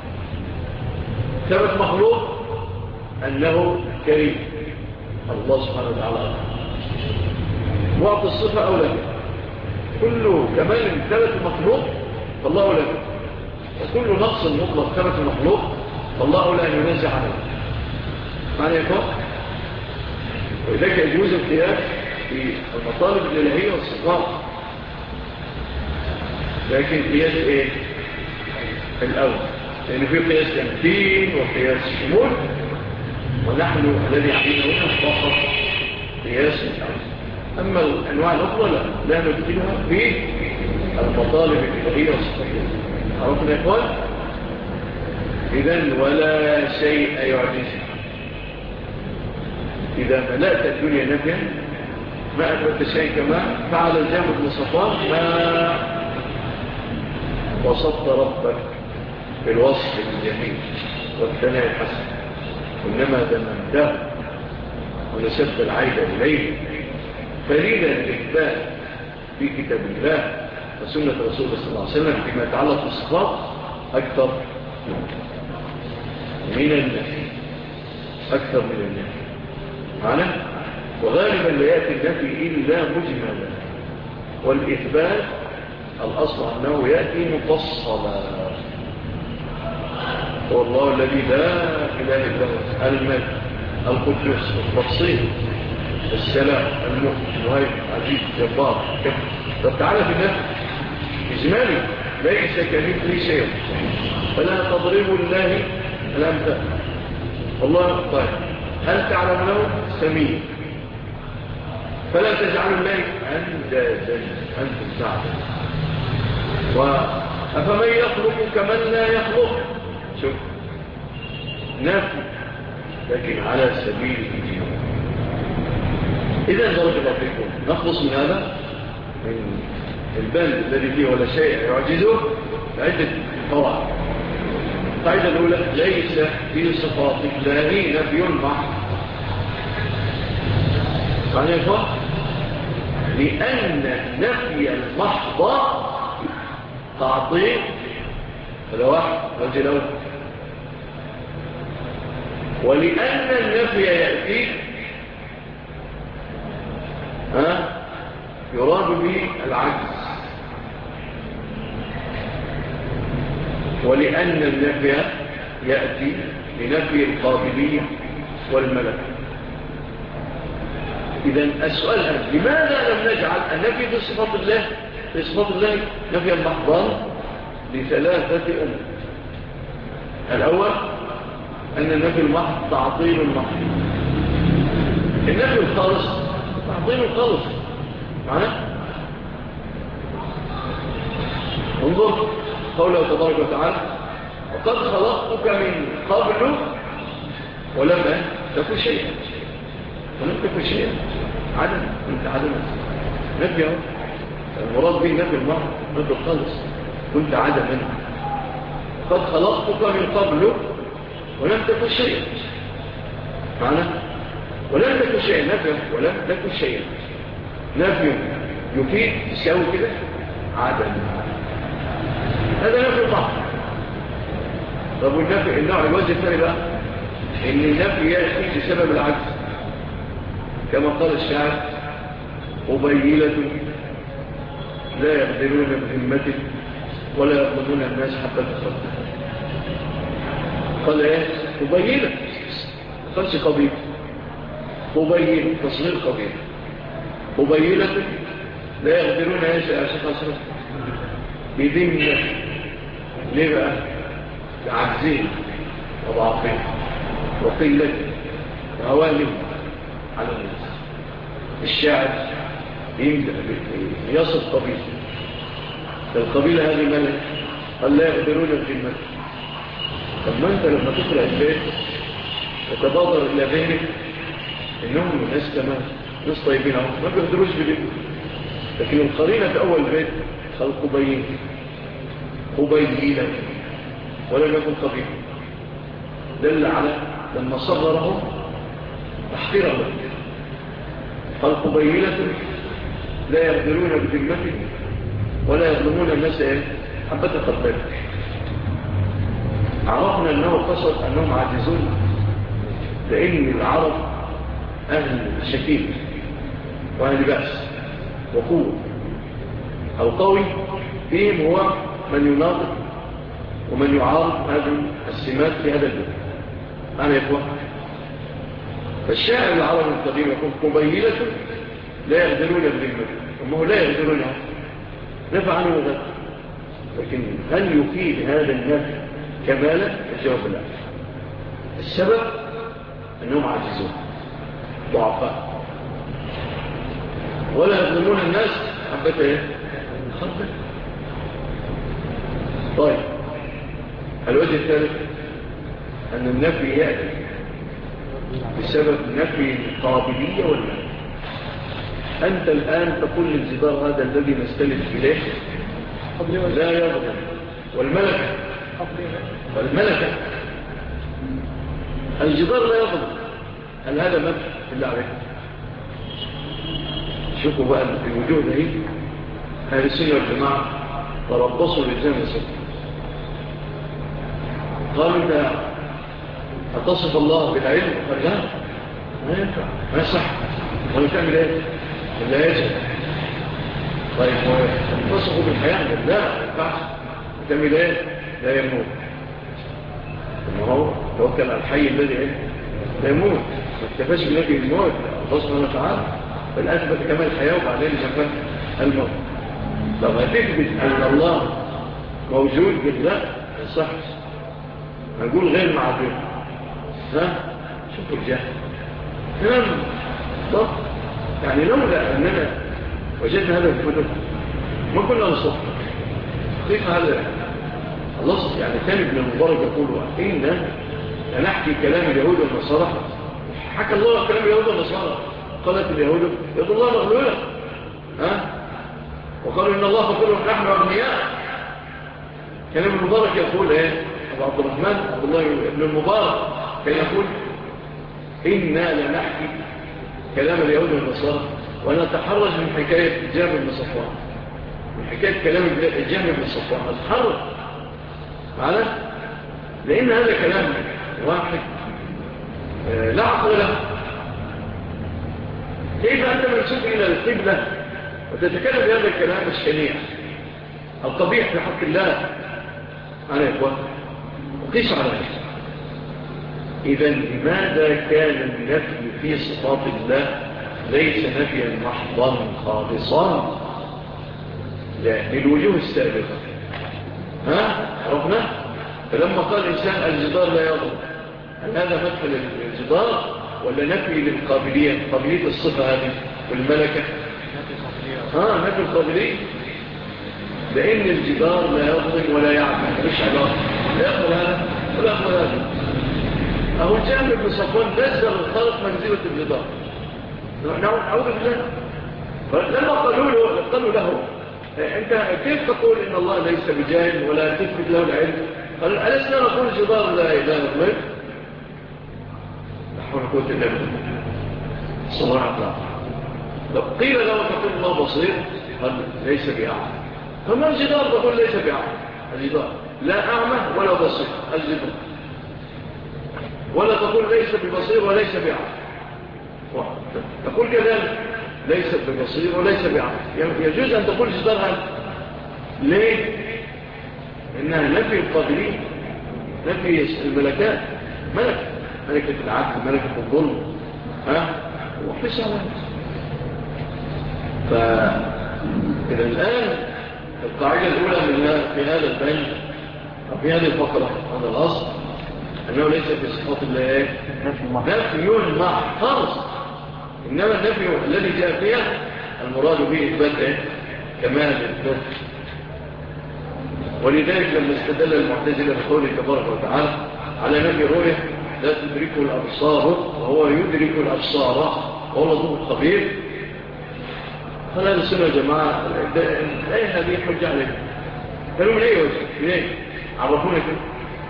ثبت مخلوق أنه كريم، الله سبحانه وتعالى معطي الصفة أولى به. كل كمال ثبت المخلوق فالله أولى به، وكل نقص مطلق ثبت المخلوق فالله أولى أن ينزع عنه. معنى يكون وإذلك يجوز القياس في المطالب الإلهية والصفات، لكن قياس إيه؟ الأول، لأن في قياس تمثيل وقياس شمول، ونحن الذي يحيينا هنا فقط قياس الأول. أما الأنواع الأخرى لا ندخلها في المطالب الإلهية والصفات. عرفنا يا إخوان؟ إذن ولا شيء يعجزه. إذا ملأت الدنيا نفيا ما أثبت شيء كما فعل الجامع بن صفوان، ما وصفت ربك بالوصف الجميل والثناء الحسن، إنما ذممته ونسبت العيب إليه. فريدا الإثبات في كتاب الله وسنة رسول الله صلى الله عليه وسلم فيما يتعلق بالصفات أكثر من النفي، أكثر من النفي معنا. وغالبا لا يأتي النفي إلا مجملا، والإثبات الأصل أنه يأتي مفصلا. هو الله الذي لا إله إلا هو الملك القدوس التفصيل السلام المؤمن المهيمن العزيز الجبار. طب تعالى في النفي إجمالي ليس كمثله شيء فلا تضربوا الله الأمثال. الله طيب هل تعلم له سميع فلا تجعلوا الله أندادا أنتم تعلمون. وأفمن يخلق كمن لا يخلق، شوف نفي لكن على سبيل الإجمال. إذا بارك الله فيكم نخلص من هذا من البند الذي فيه ولا شيء يعجزه عدة قواعد. القاعدة الأولى ليس في صفات الله نفي محض. يعني يا إخوان لأن نفي المحض تعطيل هذا واحد رجل أول، ولأن النفي يأتي يراد به العجز، ولأن النفي يأتي لنفي القابلية والملك. إذن السؤال لماذا لم نجعل النفي في صفات الله في صفات الله نفي المحضان لثلاثة أمور. الأول أن النفي المحض تعطيل المحض، النفي الخالص تعطيل الخالص معنا. انظر قوله تبارك وتعالى وقد خلقتك من قبل ولم تكن شيئا. ولم تكن شيئا عدم، كنت عدما. نفي اهو، المراد به نفي المرض، نفي الخلص، كنت عدما. قد خلقتك من قبل ولم تكن شيئا. معنى ولم تكن شيئا، نفي ولم تكن شيئا، نفي يفيد يساوي كده عدم. هذا نفي المرض. طب والنفي النوع الوجه الثاني بقى ان النفي يأتي بسبب العجز، كما قال الشاعر قبيلة لا يقدرون بهمته ولا يقدرون الناس حتى تخطئ. قال ايه قبيلة، قالش قبيلة، قبيلة تصغير قبيلة. قبيلة لا يقدرون ايش أصرف بذمة. ليه بقى؟ عجزين وضعفين وقلة وهوانهم على الناس. الشاعر يصف قبيلة، القبيلة هذه ملك، قال لا يقدرون بذمة. طب ما انت لما تقرأ البيت يتبادر إلى ذهنك إنهم ناس تمام، ناس طيبين أهو، ما بيقدروش بذمة. لكن القرينة في أول بيت قال قبيلة، قبيلة ولم يكن قبيلة، دل على لما صغره تحقيرا له. قال قبيلة لا يقدرون بذمته ولا يظلمون الناس حبة قبل. عرفنا أنه قصد أنهم عاجزون، لأن العرب أهل شكيل وأهل بأس وقوة. القوي فيهم هو من يناظر ومن يعارض هذه السمات في هذا الدين. أنا يقول فالشاعر العربي القديم يقول قبيلة لا يقدرون بذمته، وما هو لا يقدرون نفع عنه غير. لكن هل يفيد هذا النفي كمالا؟ الجواب لا. السبب أنهم عاجزون ضعفاء ولا يظلمون الناس حبة ايه خطة. طيب الوجه الثالث أن النفي يأتي بسبب نفي القابلية والنفي. أنت الآن تقول للجدار هذا الذي نستند إليه لا يظلم، والملكة الجدار لا يظلم. هل هذا مبدأ بالله عليك؟ شوفوا بقى الوجوه ده أهل السنة والجماعة تربصوا للزام السنة. قالوا أنت أتصف الله بالعلم؟ قال لا، ما ينفع، ما يصح. قالوا تعمل ايه؟ لا يجب. طيب تصفوا بالحياة؟ لا، ما ينفعش. تعمل ايه؟ لا يموت. ما هو توكل على الحي الذي ايه؟ لا يموت. ما اكتفاش بالذي يموت الله سبحانه وتعالى، بل أثبت كمال الحياة وبعدين شفاء الموت. لو هتثبت أن الله موجود بالله صح، نقول غير معذور. شوفوا الجهل كلام ضبط. يعني لولا أننا وجدنا هذا الكتب ما كنا نصف كيف هذا الله. يعني كان ابن المبارك يقول إن نحكي كلام اليهود والنصارى. حكى الله كلام اليهود والنصارى، قالت اليهود يد الله مغلولة، وقالوا إن الله فقير نحن أغنياء. كان ابن المبارك يقول أبو عبد الرحمن عبد الله ابن المبارك كان يقول إنا لنحكي كلام اليهود والنصارى ونتحرج من حكاية جابر بن صفوان، من حكاية كلام جابر بن صفوان نتحرج معنا، لأن هذا كلام واحد لا عقل له. كيف أنت منسوب إلى القبلة وتتكلم بهذا الكلام الشنيع القبيح في حق الله؟ أنا إخوان وقيس على ذلك. إذن لماذا كان النفي في صفات الله ليس نفيا محضا خالصا للوجوه السابقة؟ عرفنا؟ فلما قال الإنسان الجدار لا يضر، هل هذا مدخل الجدار ولا نفي للقابلية، قابلية الصفة هذه والملكة؟ نفي القابلية. لأن الجدار لا يظلم ولا يعمل، مش علاقة، لا يأخذ هذا ولا يأخذ هذا. أهو الجامع بن صفوان نزل الخلق منزلة الجدار، نعوذ بالله. فلما قالوا له أنت كيف تقول إن الله ليس بجاهل ولا تثبت له العلم؟ قال ألسنا نقول الجدار لا يظلم؟ نحن نقول النبي صلى الله عليه وسلم لو قيل له تقول الله بصير قال ليس بأعمى. فما الجدار تقول ليس بأعمى؟ الجدار لا أعمى ولا بصير الجدار، ولا تقول ليس ببصير وليس بأعمى، تقول كذلك ليس ببصير وليس بأعمى. يجوز أن تقول الجدار هذا. ليه؟ إنها نفي القابلين، نفي الملكات، ملكة العدل، ملكة الظلم، وفي سنة. فإذا الآن القاعدة الأولى منها في هذا البند أو في هذه الفقرة، هذا الأصل أنه ليس في صفات الله نفي محض، إنما النفي الذي جاء فيها المراد به إثبات كمال الذات. ولذلك لما استدل المعتزلة بقوله تبارك وتعالى على نفي رؤية لا تدركه الأبصار وهو يدرك الأبصار وهو لطيف الخبير، قال هذا السنة يا جماعة الآية هذه حجة عليكم. قالوا من أي وجه؟ من أي؟ عرفونا كده.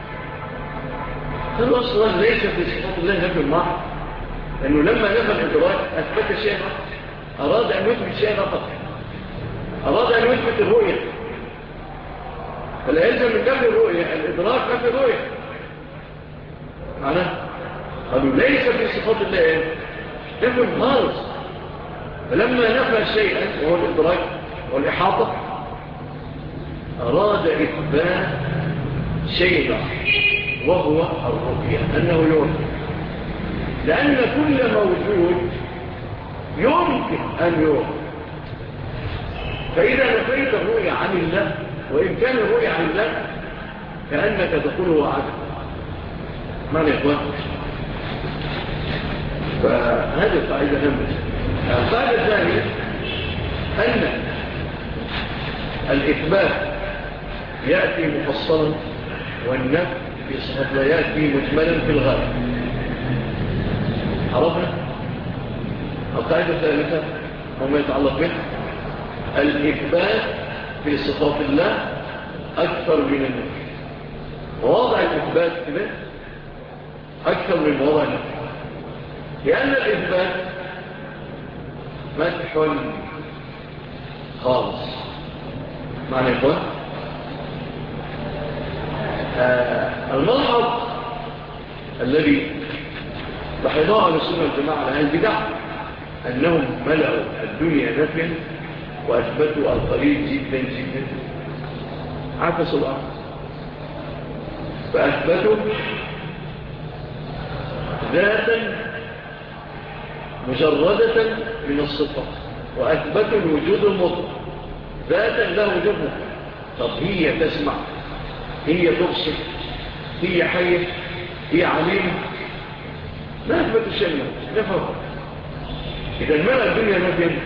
قالوا أصلا ليس في صفات الله نفي المعنى، لأنه لما نفى الإدراك أثبت شيئا، أراد أن يثبت شيئا فقط، أراد أن يثبت الرؤية، فلا يلزم من نفي الرؤية الإدراك نفي الرؤية. معناه قالوا ليس في صفات الله نفي خالص. فلما نفى شيئا وهو الإدراك والإحاطة أراد إثبات شيئا وهو الرؤية، أنه يرى، لأن كل موجود يمكن أن يرى. فإذا نفيت الرؤية عن الله وإمكان الرؤية عن الله كأنك تقول هو عدم. معنى يا إخوان؟ فهذه القاعدة هامة. القاعدة الثانية أن الإثبات يأتي مفصلا والنفي في صفات لا يأتي مجملا في الغالب. عرفنا؟ القاعدة الثالثة وما يتعلق به الإثبات في صفات الله أكثر من النفي. ووضع الإثبات كده أكثر من وضع النفي، لأن الإثبات مدح خالص. معنى يقول الملحظ الذي لاحظوه على السنة والجماعة على البدع أنهم ملأوا الدنيا نفيا وأثبتوا القليل جدا جدا، عكسوا الأمر فأثبتوا ذاتا مجردة من الصفات وأثبتوا الوجود المطلق ذاتا لا وجود مطلق. طب هي تسمع، هي تبصر، هي حية، هي عليمة، ما أثبتوا الشيء منه نفهم. إذا ملأ الدنيا نفيا،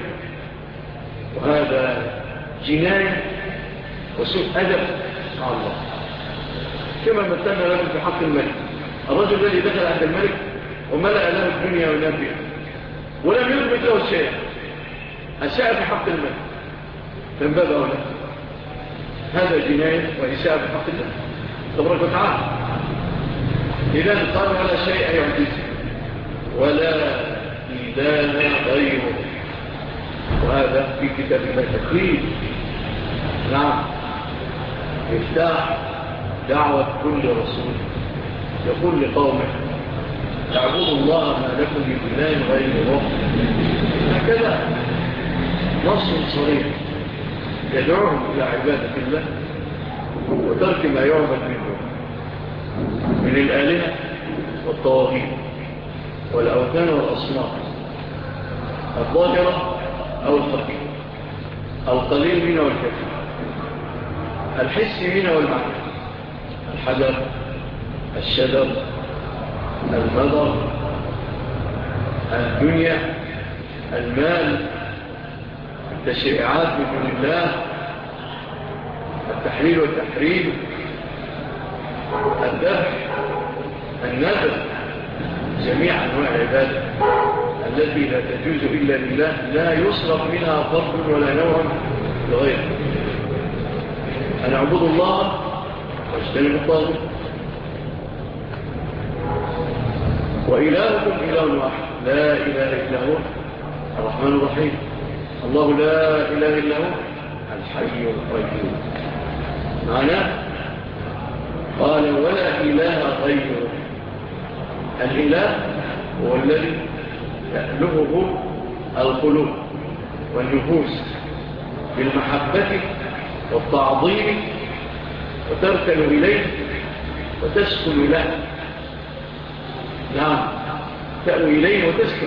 وهذا جناية وسوء أدب مع الله، كما مثلنا لكم في حق الملك. الرجل الذي دخل عند الملك وملأ له الدنيا ونفيا ولم يثبت له الشيء، أساء في حق الملك، فانباب أولا. هذا جناية وإساءة في حق الله تبارك وتعالى. إذا قال ولا شيء يعجزه ولا إله غيره، وهذا في كتاب الله تكليف. نعم، يفتح دعوة كل رسول يقول لقومه اعبدوا الله ما لكم من إله غيره. هكذا نص صريح يدعوهم إلى عبادة الله وترك ما يعبد منه من الآلهة والطواغيت والأوثان والأصنام الظاهرة أو الخفية، القليل منه والكثير، الحس منه والمعنى، الحجر، الشجر، المدر، الدنيا، المال، التشريعات من دون الله، التحليل والتحريم، الذبح، النذر، جميع أنواع العبادة التي لا تجوز إلا لله لا يصرف منها فرض ولا نوع لغيره. أن اعبدوا الله واجتنبوا الطاغوت، وإلهكم إله واحد لا إله إلا هو الرحمن الرحيم. الله لا إله إلا هو الحي القيوم. معناه قال ولا إله غيره. الإله هو الذي تألهه القلوب والنفوس بالمحبة والتعظيم وتركن إليه وتسكن له. نعم، تأوي إليه وتسكن.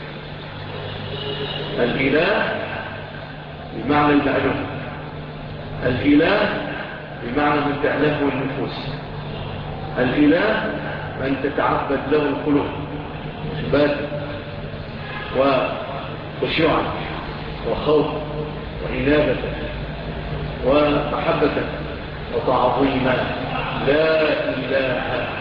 الإله بمعنى المألوه، الإله بمعنى من تألهه النفوس، الإله من تتعبد له القلوب إثباتا وخشوعا وخوفا وإنابة ومحبة وتعظيما. لا إله.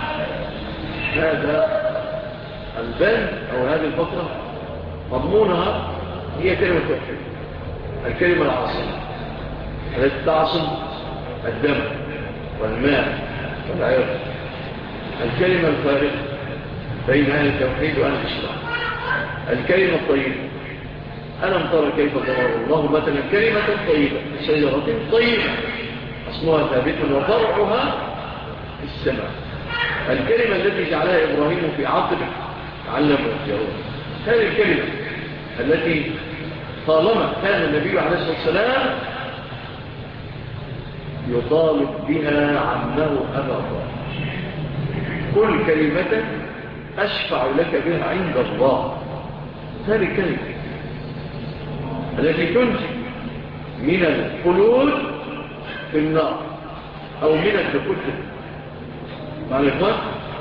هذا البند أو هذه الفقرة مضمونها هي كلمة التوحيد، الكلمة العاصمة التي تعصم الدم والماء والعرض، الكلمة الفارقة بين أهل التوحيد وأهل الإسلام، الكلمة الطيبة. ألم ترى كيف ضرب الله مثلا كلمة طيبة شجرة طيبة أصلها ثابت وفرعها في السماء. الكلمة التي جعلها إبراهيم في عقبه علمه الجواب. هذه الكلمة التي طالما كان النبي عليه الصلاة والسلام يطالب بها عمه أبا طالب. كل كلمة أشفع لك بها عند الله. هذه الكلمة التي تنجي من الخلود في النار أو من الدخول في النار. معنى الفرق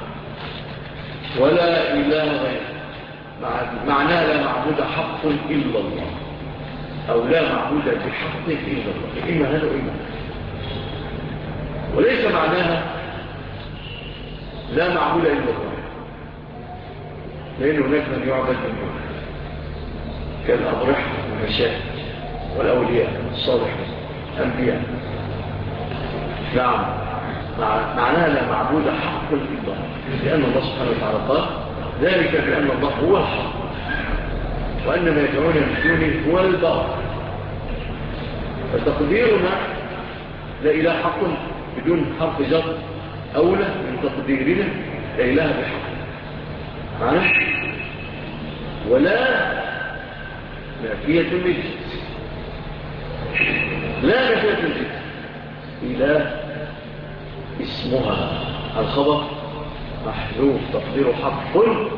ولا إله غيره، معناه لا معبود حق إلا الله، أو لا معبود بحق إلا الله، إما هذا وإما هذا. وليس معناها لا معبود إلا الله، لأن هناك من يعبد من دونه كالأضرحة والمشاهد والأولياء الصالحين الأنبياء. نعم، معناها لا معبود حق إلا الله، لأن الله سبحانه وتعالى قال ذلك بأن الله هو الحق وأن ما يدعون من دونه هو الباطل. فتقديرنا لا إله حق بدون حرف جر أولى من تقديرنا لا إله بحق. معنى ولا نافية للجنس، لا نافية للجنس. إله اسمها الخبر محذوف تقدير حق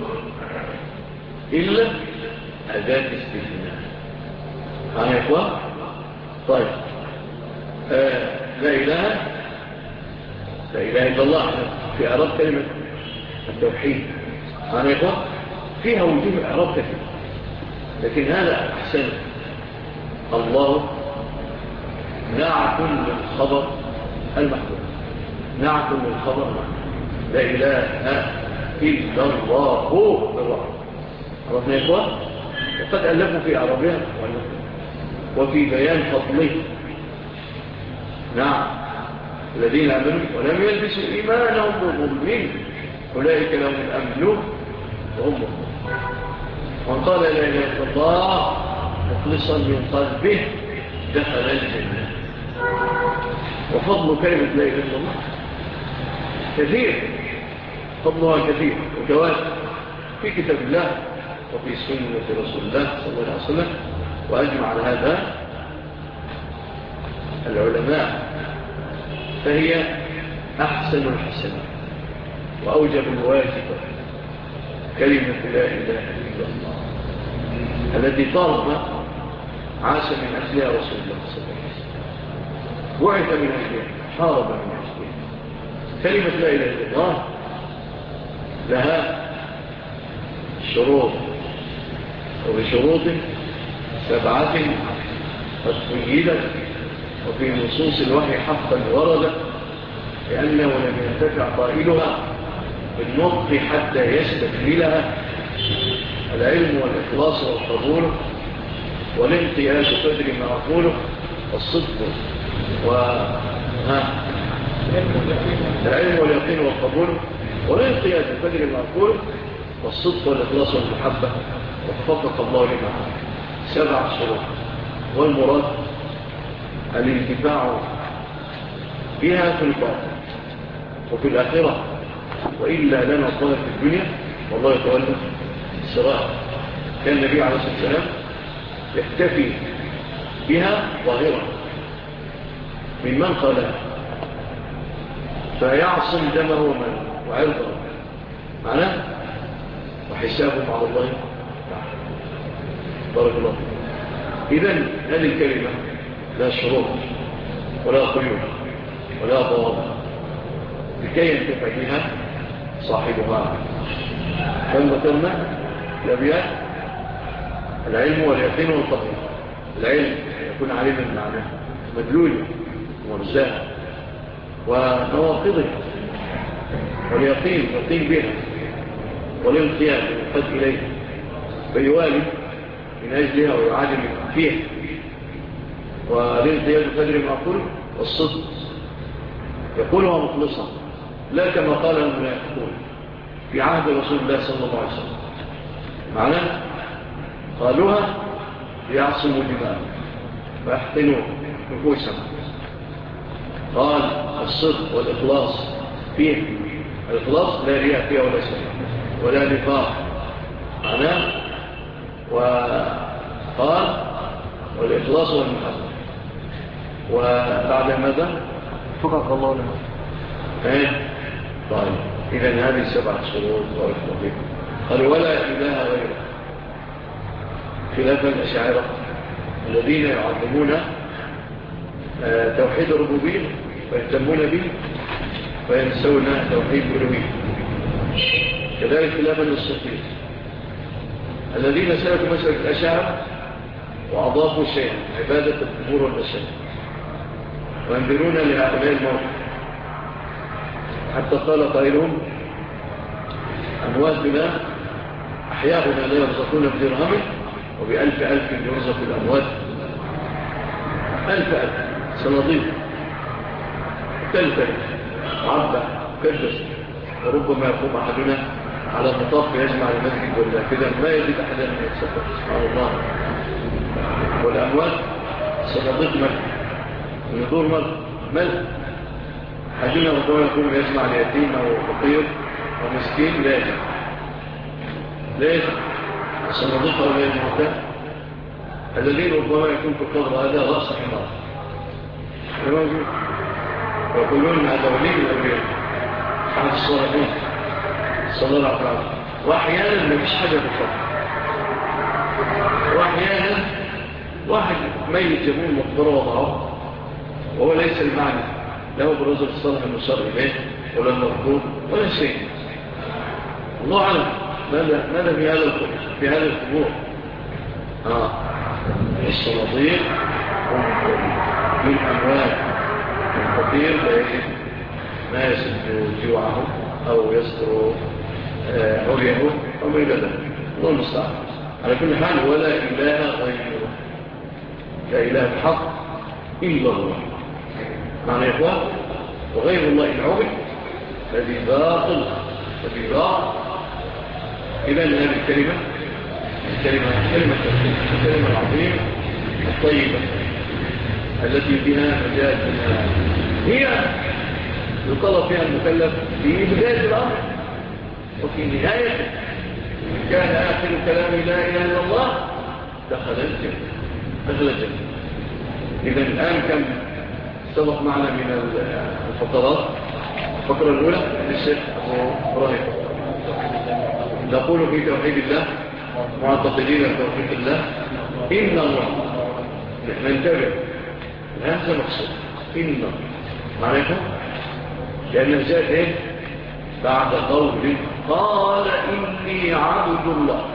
إلا أداة استثناء. معنى يا إخوان؟ طيب لا إله إلا الله في إعراب كلمة التوحيد. معنى يا إخوان؟ فيها وجوه إعراب كثير، لكن هذا أحسن. الله نعت للخبر المحذوف، نعت للخبر المحذوف. لا إله إلا الله بالرحمة. عرفنا يا إخوان؟ وقد ألفوا في عربية وفي بيان فضله. نعم، الذين آمنوا ولم يلبسوا إيمانهم بظلم أولئك لهم الأمن وهم مهتدون. ومن قال لا إله إلا الله مخلصا من قلبه دخل الجنة. وفضل كلمة لا إله إلا الله كثير، فضلها كثير وجواز في كتاب الله وفي سنة رسول الله صلى الله عليه وسلم. وأجمع على هذا العلماء، فهي أحسن الحسنات وأوجب الواجبات كلمة لا إله إلا الله التي طالما عاش من أجلها رسول الله صلى الله عليه وسلم، بعث من أجلها، حارب من أجلها. كلمة لا إله إلا الله لها شروط، وبشروط 7 قد قيدت وفي نصوص الوحي حقا ورد لأنه لم ينتفع قائلها بالنطق حتى يستكملها العلم والإخلاص والقبول والانقياد قدر ما أقوله والصدق العلم واليقين والقبول والانقياد قدر ما أقوله والصدق والإخلاص والمحبة وفقق الله لما 7 شروط والمراد الانتفاع بها في الباطن وفي الآخرة وإلا لنا الظاهر في الدنيا والله يتولى السراء. كان النبي عليه الصلاة والسلام يحتفي بها ظاهرة ممن قالها فيعصم دمه وعرضه معناه وحسابه على الله بارك الله. إذن هذه الكلمة لا شروط ولا قيود ولا ضوابط لكي ينتفع بها صاحبها. كما ذكرنا الأبيات العلم واليقين والقبول. العلم يكون علما معناه مدلولا ومرزاها ونواقضه، واليقين يقين بها والانقياد يقد إليه فيوالي من أجلها ويعادل فيها والانقياد قدر ما أقول والصدق يقولها مخلصا لا كما قال المنافقون في عهد رسول الله صلى الله عليه وسلم معناه قالوها ليعصموا دماءهم ويحقنوا نفوسهم. قال الصدق والإخلاص فيه الإخلاص لا رياء فيها ولا سنة ولا نفاق معناه. وقال والإخلاص والمحبة وبعد ماذا فقط الله لنا. طيب إذن هذه 7 شروط ورحمة بكم. قال ولا إله غيره خلاف الأشاعرة الذين يعظمون توحيد الربوبية ويهتمون به وينسون توحيد الألوهية. كذلك خلافا للصوفية الذين سلكوا مسلك الأشاعرة وأضافوا شيئا عبادة القبور والمشاهد وينذرون لهؤلاء الموت حتى قال قائلهم أمواتنا أحياؤنا لا يرزقون بدرهم وب1000 ألف يرزق الأموات. 1000 ألف صناديق كالفة عبة كالفة وربما يقوم أحدنا على مطاف يجمع المسجد ولا كذا ما يجد أحدا من يتصدق سبحان الله. والأموات صناديق ملك ونذور ملك أحدنا ربما يقوم يجمع اليتيم أو فقير أو مسكين لا يجب الصناديق أولئك الموتى الذين ربما يكون في القبر هذا رأس حمار ويقولون هذا ولي الأولياء عن الصالحين صلى الله عليه وسلم. وأحيانا ما فيش حاجة في القبر وأحيانا واحد ميت يقول مقبرة وضعه وهو ليس المعنى له بالرجل الصالح المشار إليه ولا المرفوض ولا شيء. الله أعلم ماذا في هذا القبور. الصناديق من أموال الفقير لا يجد ما يسد جوعه أو يستر عريه أو ما إلى ذلك. الله المستعان. على كل حال ولا إله غيره لا إله الحق إلا الله معنى يا إخوان. وغير الله إن عبد فذي باطل إذن هذه الكلمة العظيمة الطيبة التي بها مجال هي يطلب فيها المكلف في بداية الأمر وفي نهايته. كان آخر كلام لا إله إلا الله دخل الجنة. إذن الآن كم سبق معنا من الفقرات. الفقرة الأولى للشيخ أبو إبراهيم نقول في توحيد الله معتقدين توحيد الله إن الله ننتبه هذا مقصود إن معناته لأنه جاء بعد قول قال إني عبد الله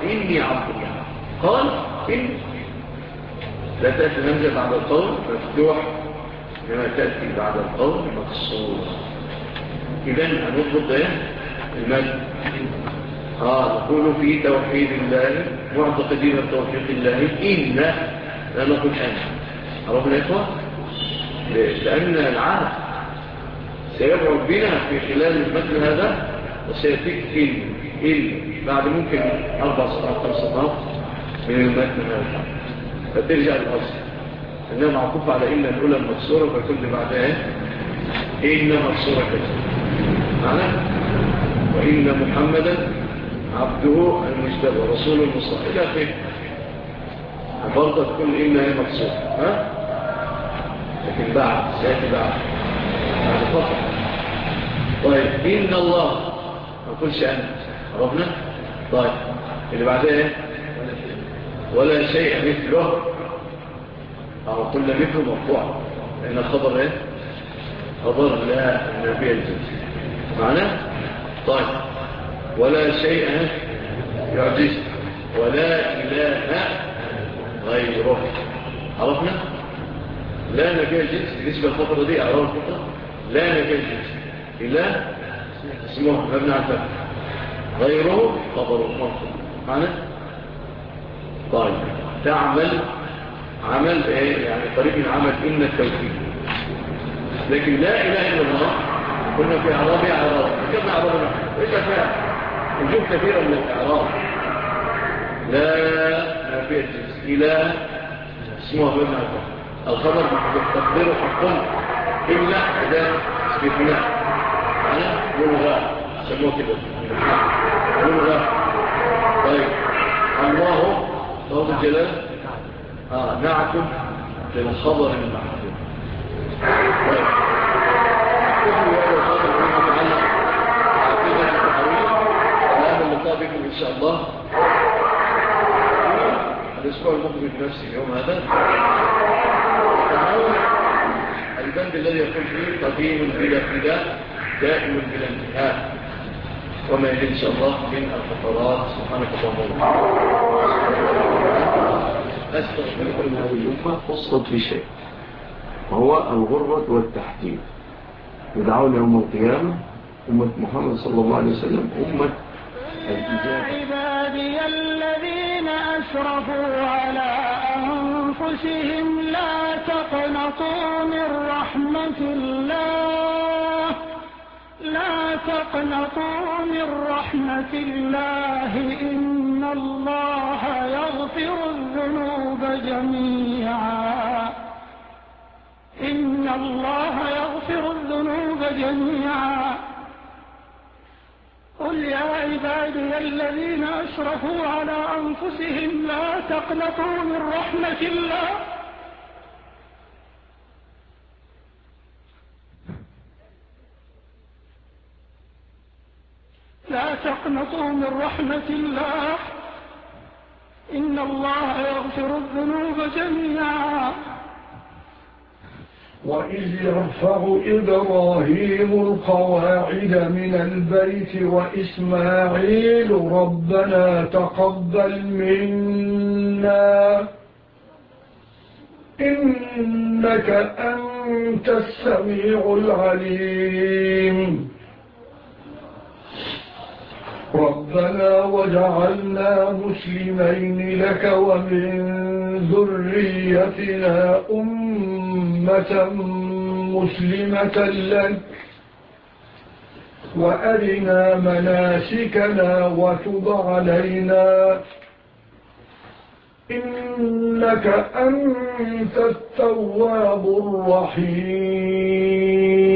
قال إن لا تأتي همزة بعد القول مفتوح لما تأتي بعد القول مقصورة. إذن هنطلب ده المد. نقول في توحيد الله معتقدين بتوفيق الله إن لا نقول أن. عرفنا يا إخوة؟ لأن العهد سيبعد بنا في خلال المتن هذا وسيأتيك إن بعد ممكن 4 صفحات 5 صفحات من المتن هذا فترجع الأصل إنها معطوف على إن الأولى المكسورة فكل بعدها إن مكسورة كذا معنى وإن محمدا عبده المجتبى رسول المصطفى إلى آخره برضه تكون إنها مكسورة لكن بعد سيأتي بعد فترة. طيب إن الله ما نقولش أنت عرفنا. طيب اللي بعدها ولا شيء مثله كل مثله مرفوع لأن الخبر خبر لا النبي الجنس معناه. طيب ولا شيء يعجز ولا إله غيره عرفنا. لا نبي الجنس بالنسبة للفترة دي أعرف الفترة لا نبي الجنس إلا اسمه مبنى على الفتح غيره خبره مرفوع معنى. طيب تعمل عمل يعني قريب من عمل إن التوحيد لكن لا إله إلا الله قلنا في أعرابها أعراب كما أعرابنا وإذا فيها وجود كثيرة من الأعراب لا نبي الجنس إله اسمه مبنى على الفتح الخبر تقديره حقا إلا إذا استثناء معنى ملغى سموه كده ملغى. طيب الله صوت الجلال نعتم للخبر المحدود. طيب كل هذا الخبر المتعلق بعقيدة التحويل الآن اللقاء بكم إن شاء الله الأسبوع المقبل بنفس اليوم هذا البند الذي يقول فيه قديم بلا ابتداء دائم بلا انتهاء وما يلي إن شاء الله من الفقرات. سبحانك اللهم أستغفرك من هذه الأمة خصت في شيء وهو الغرة والتحديد. يدعون يوم القيامة أمة محمد صلى الله عليه وسلم أمة الإجابة. عبادي الذين أسرفوا على أنفسهم لا تقنطوا من رحمة الله إن الله يغفر الذنوب جميعا قل يا عبادي الذين أسرفوا على أنفسهم لا تقنطوا من رحمة الله إن الله يغفر الذنوب جميعا. وإذ يرفع إبراهيم القواعد من البيت وإسماعيل ربنا تقبل منا إنك أنت السميع العليم ربنا وجعلنا مسلمين لك ومن ذريتنا أمة مسلمة لك وأرنا مناسكنا وتب علينا إنك أنت التواب الرحيم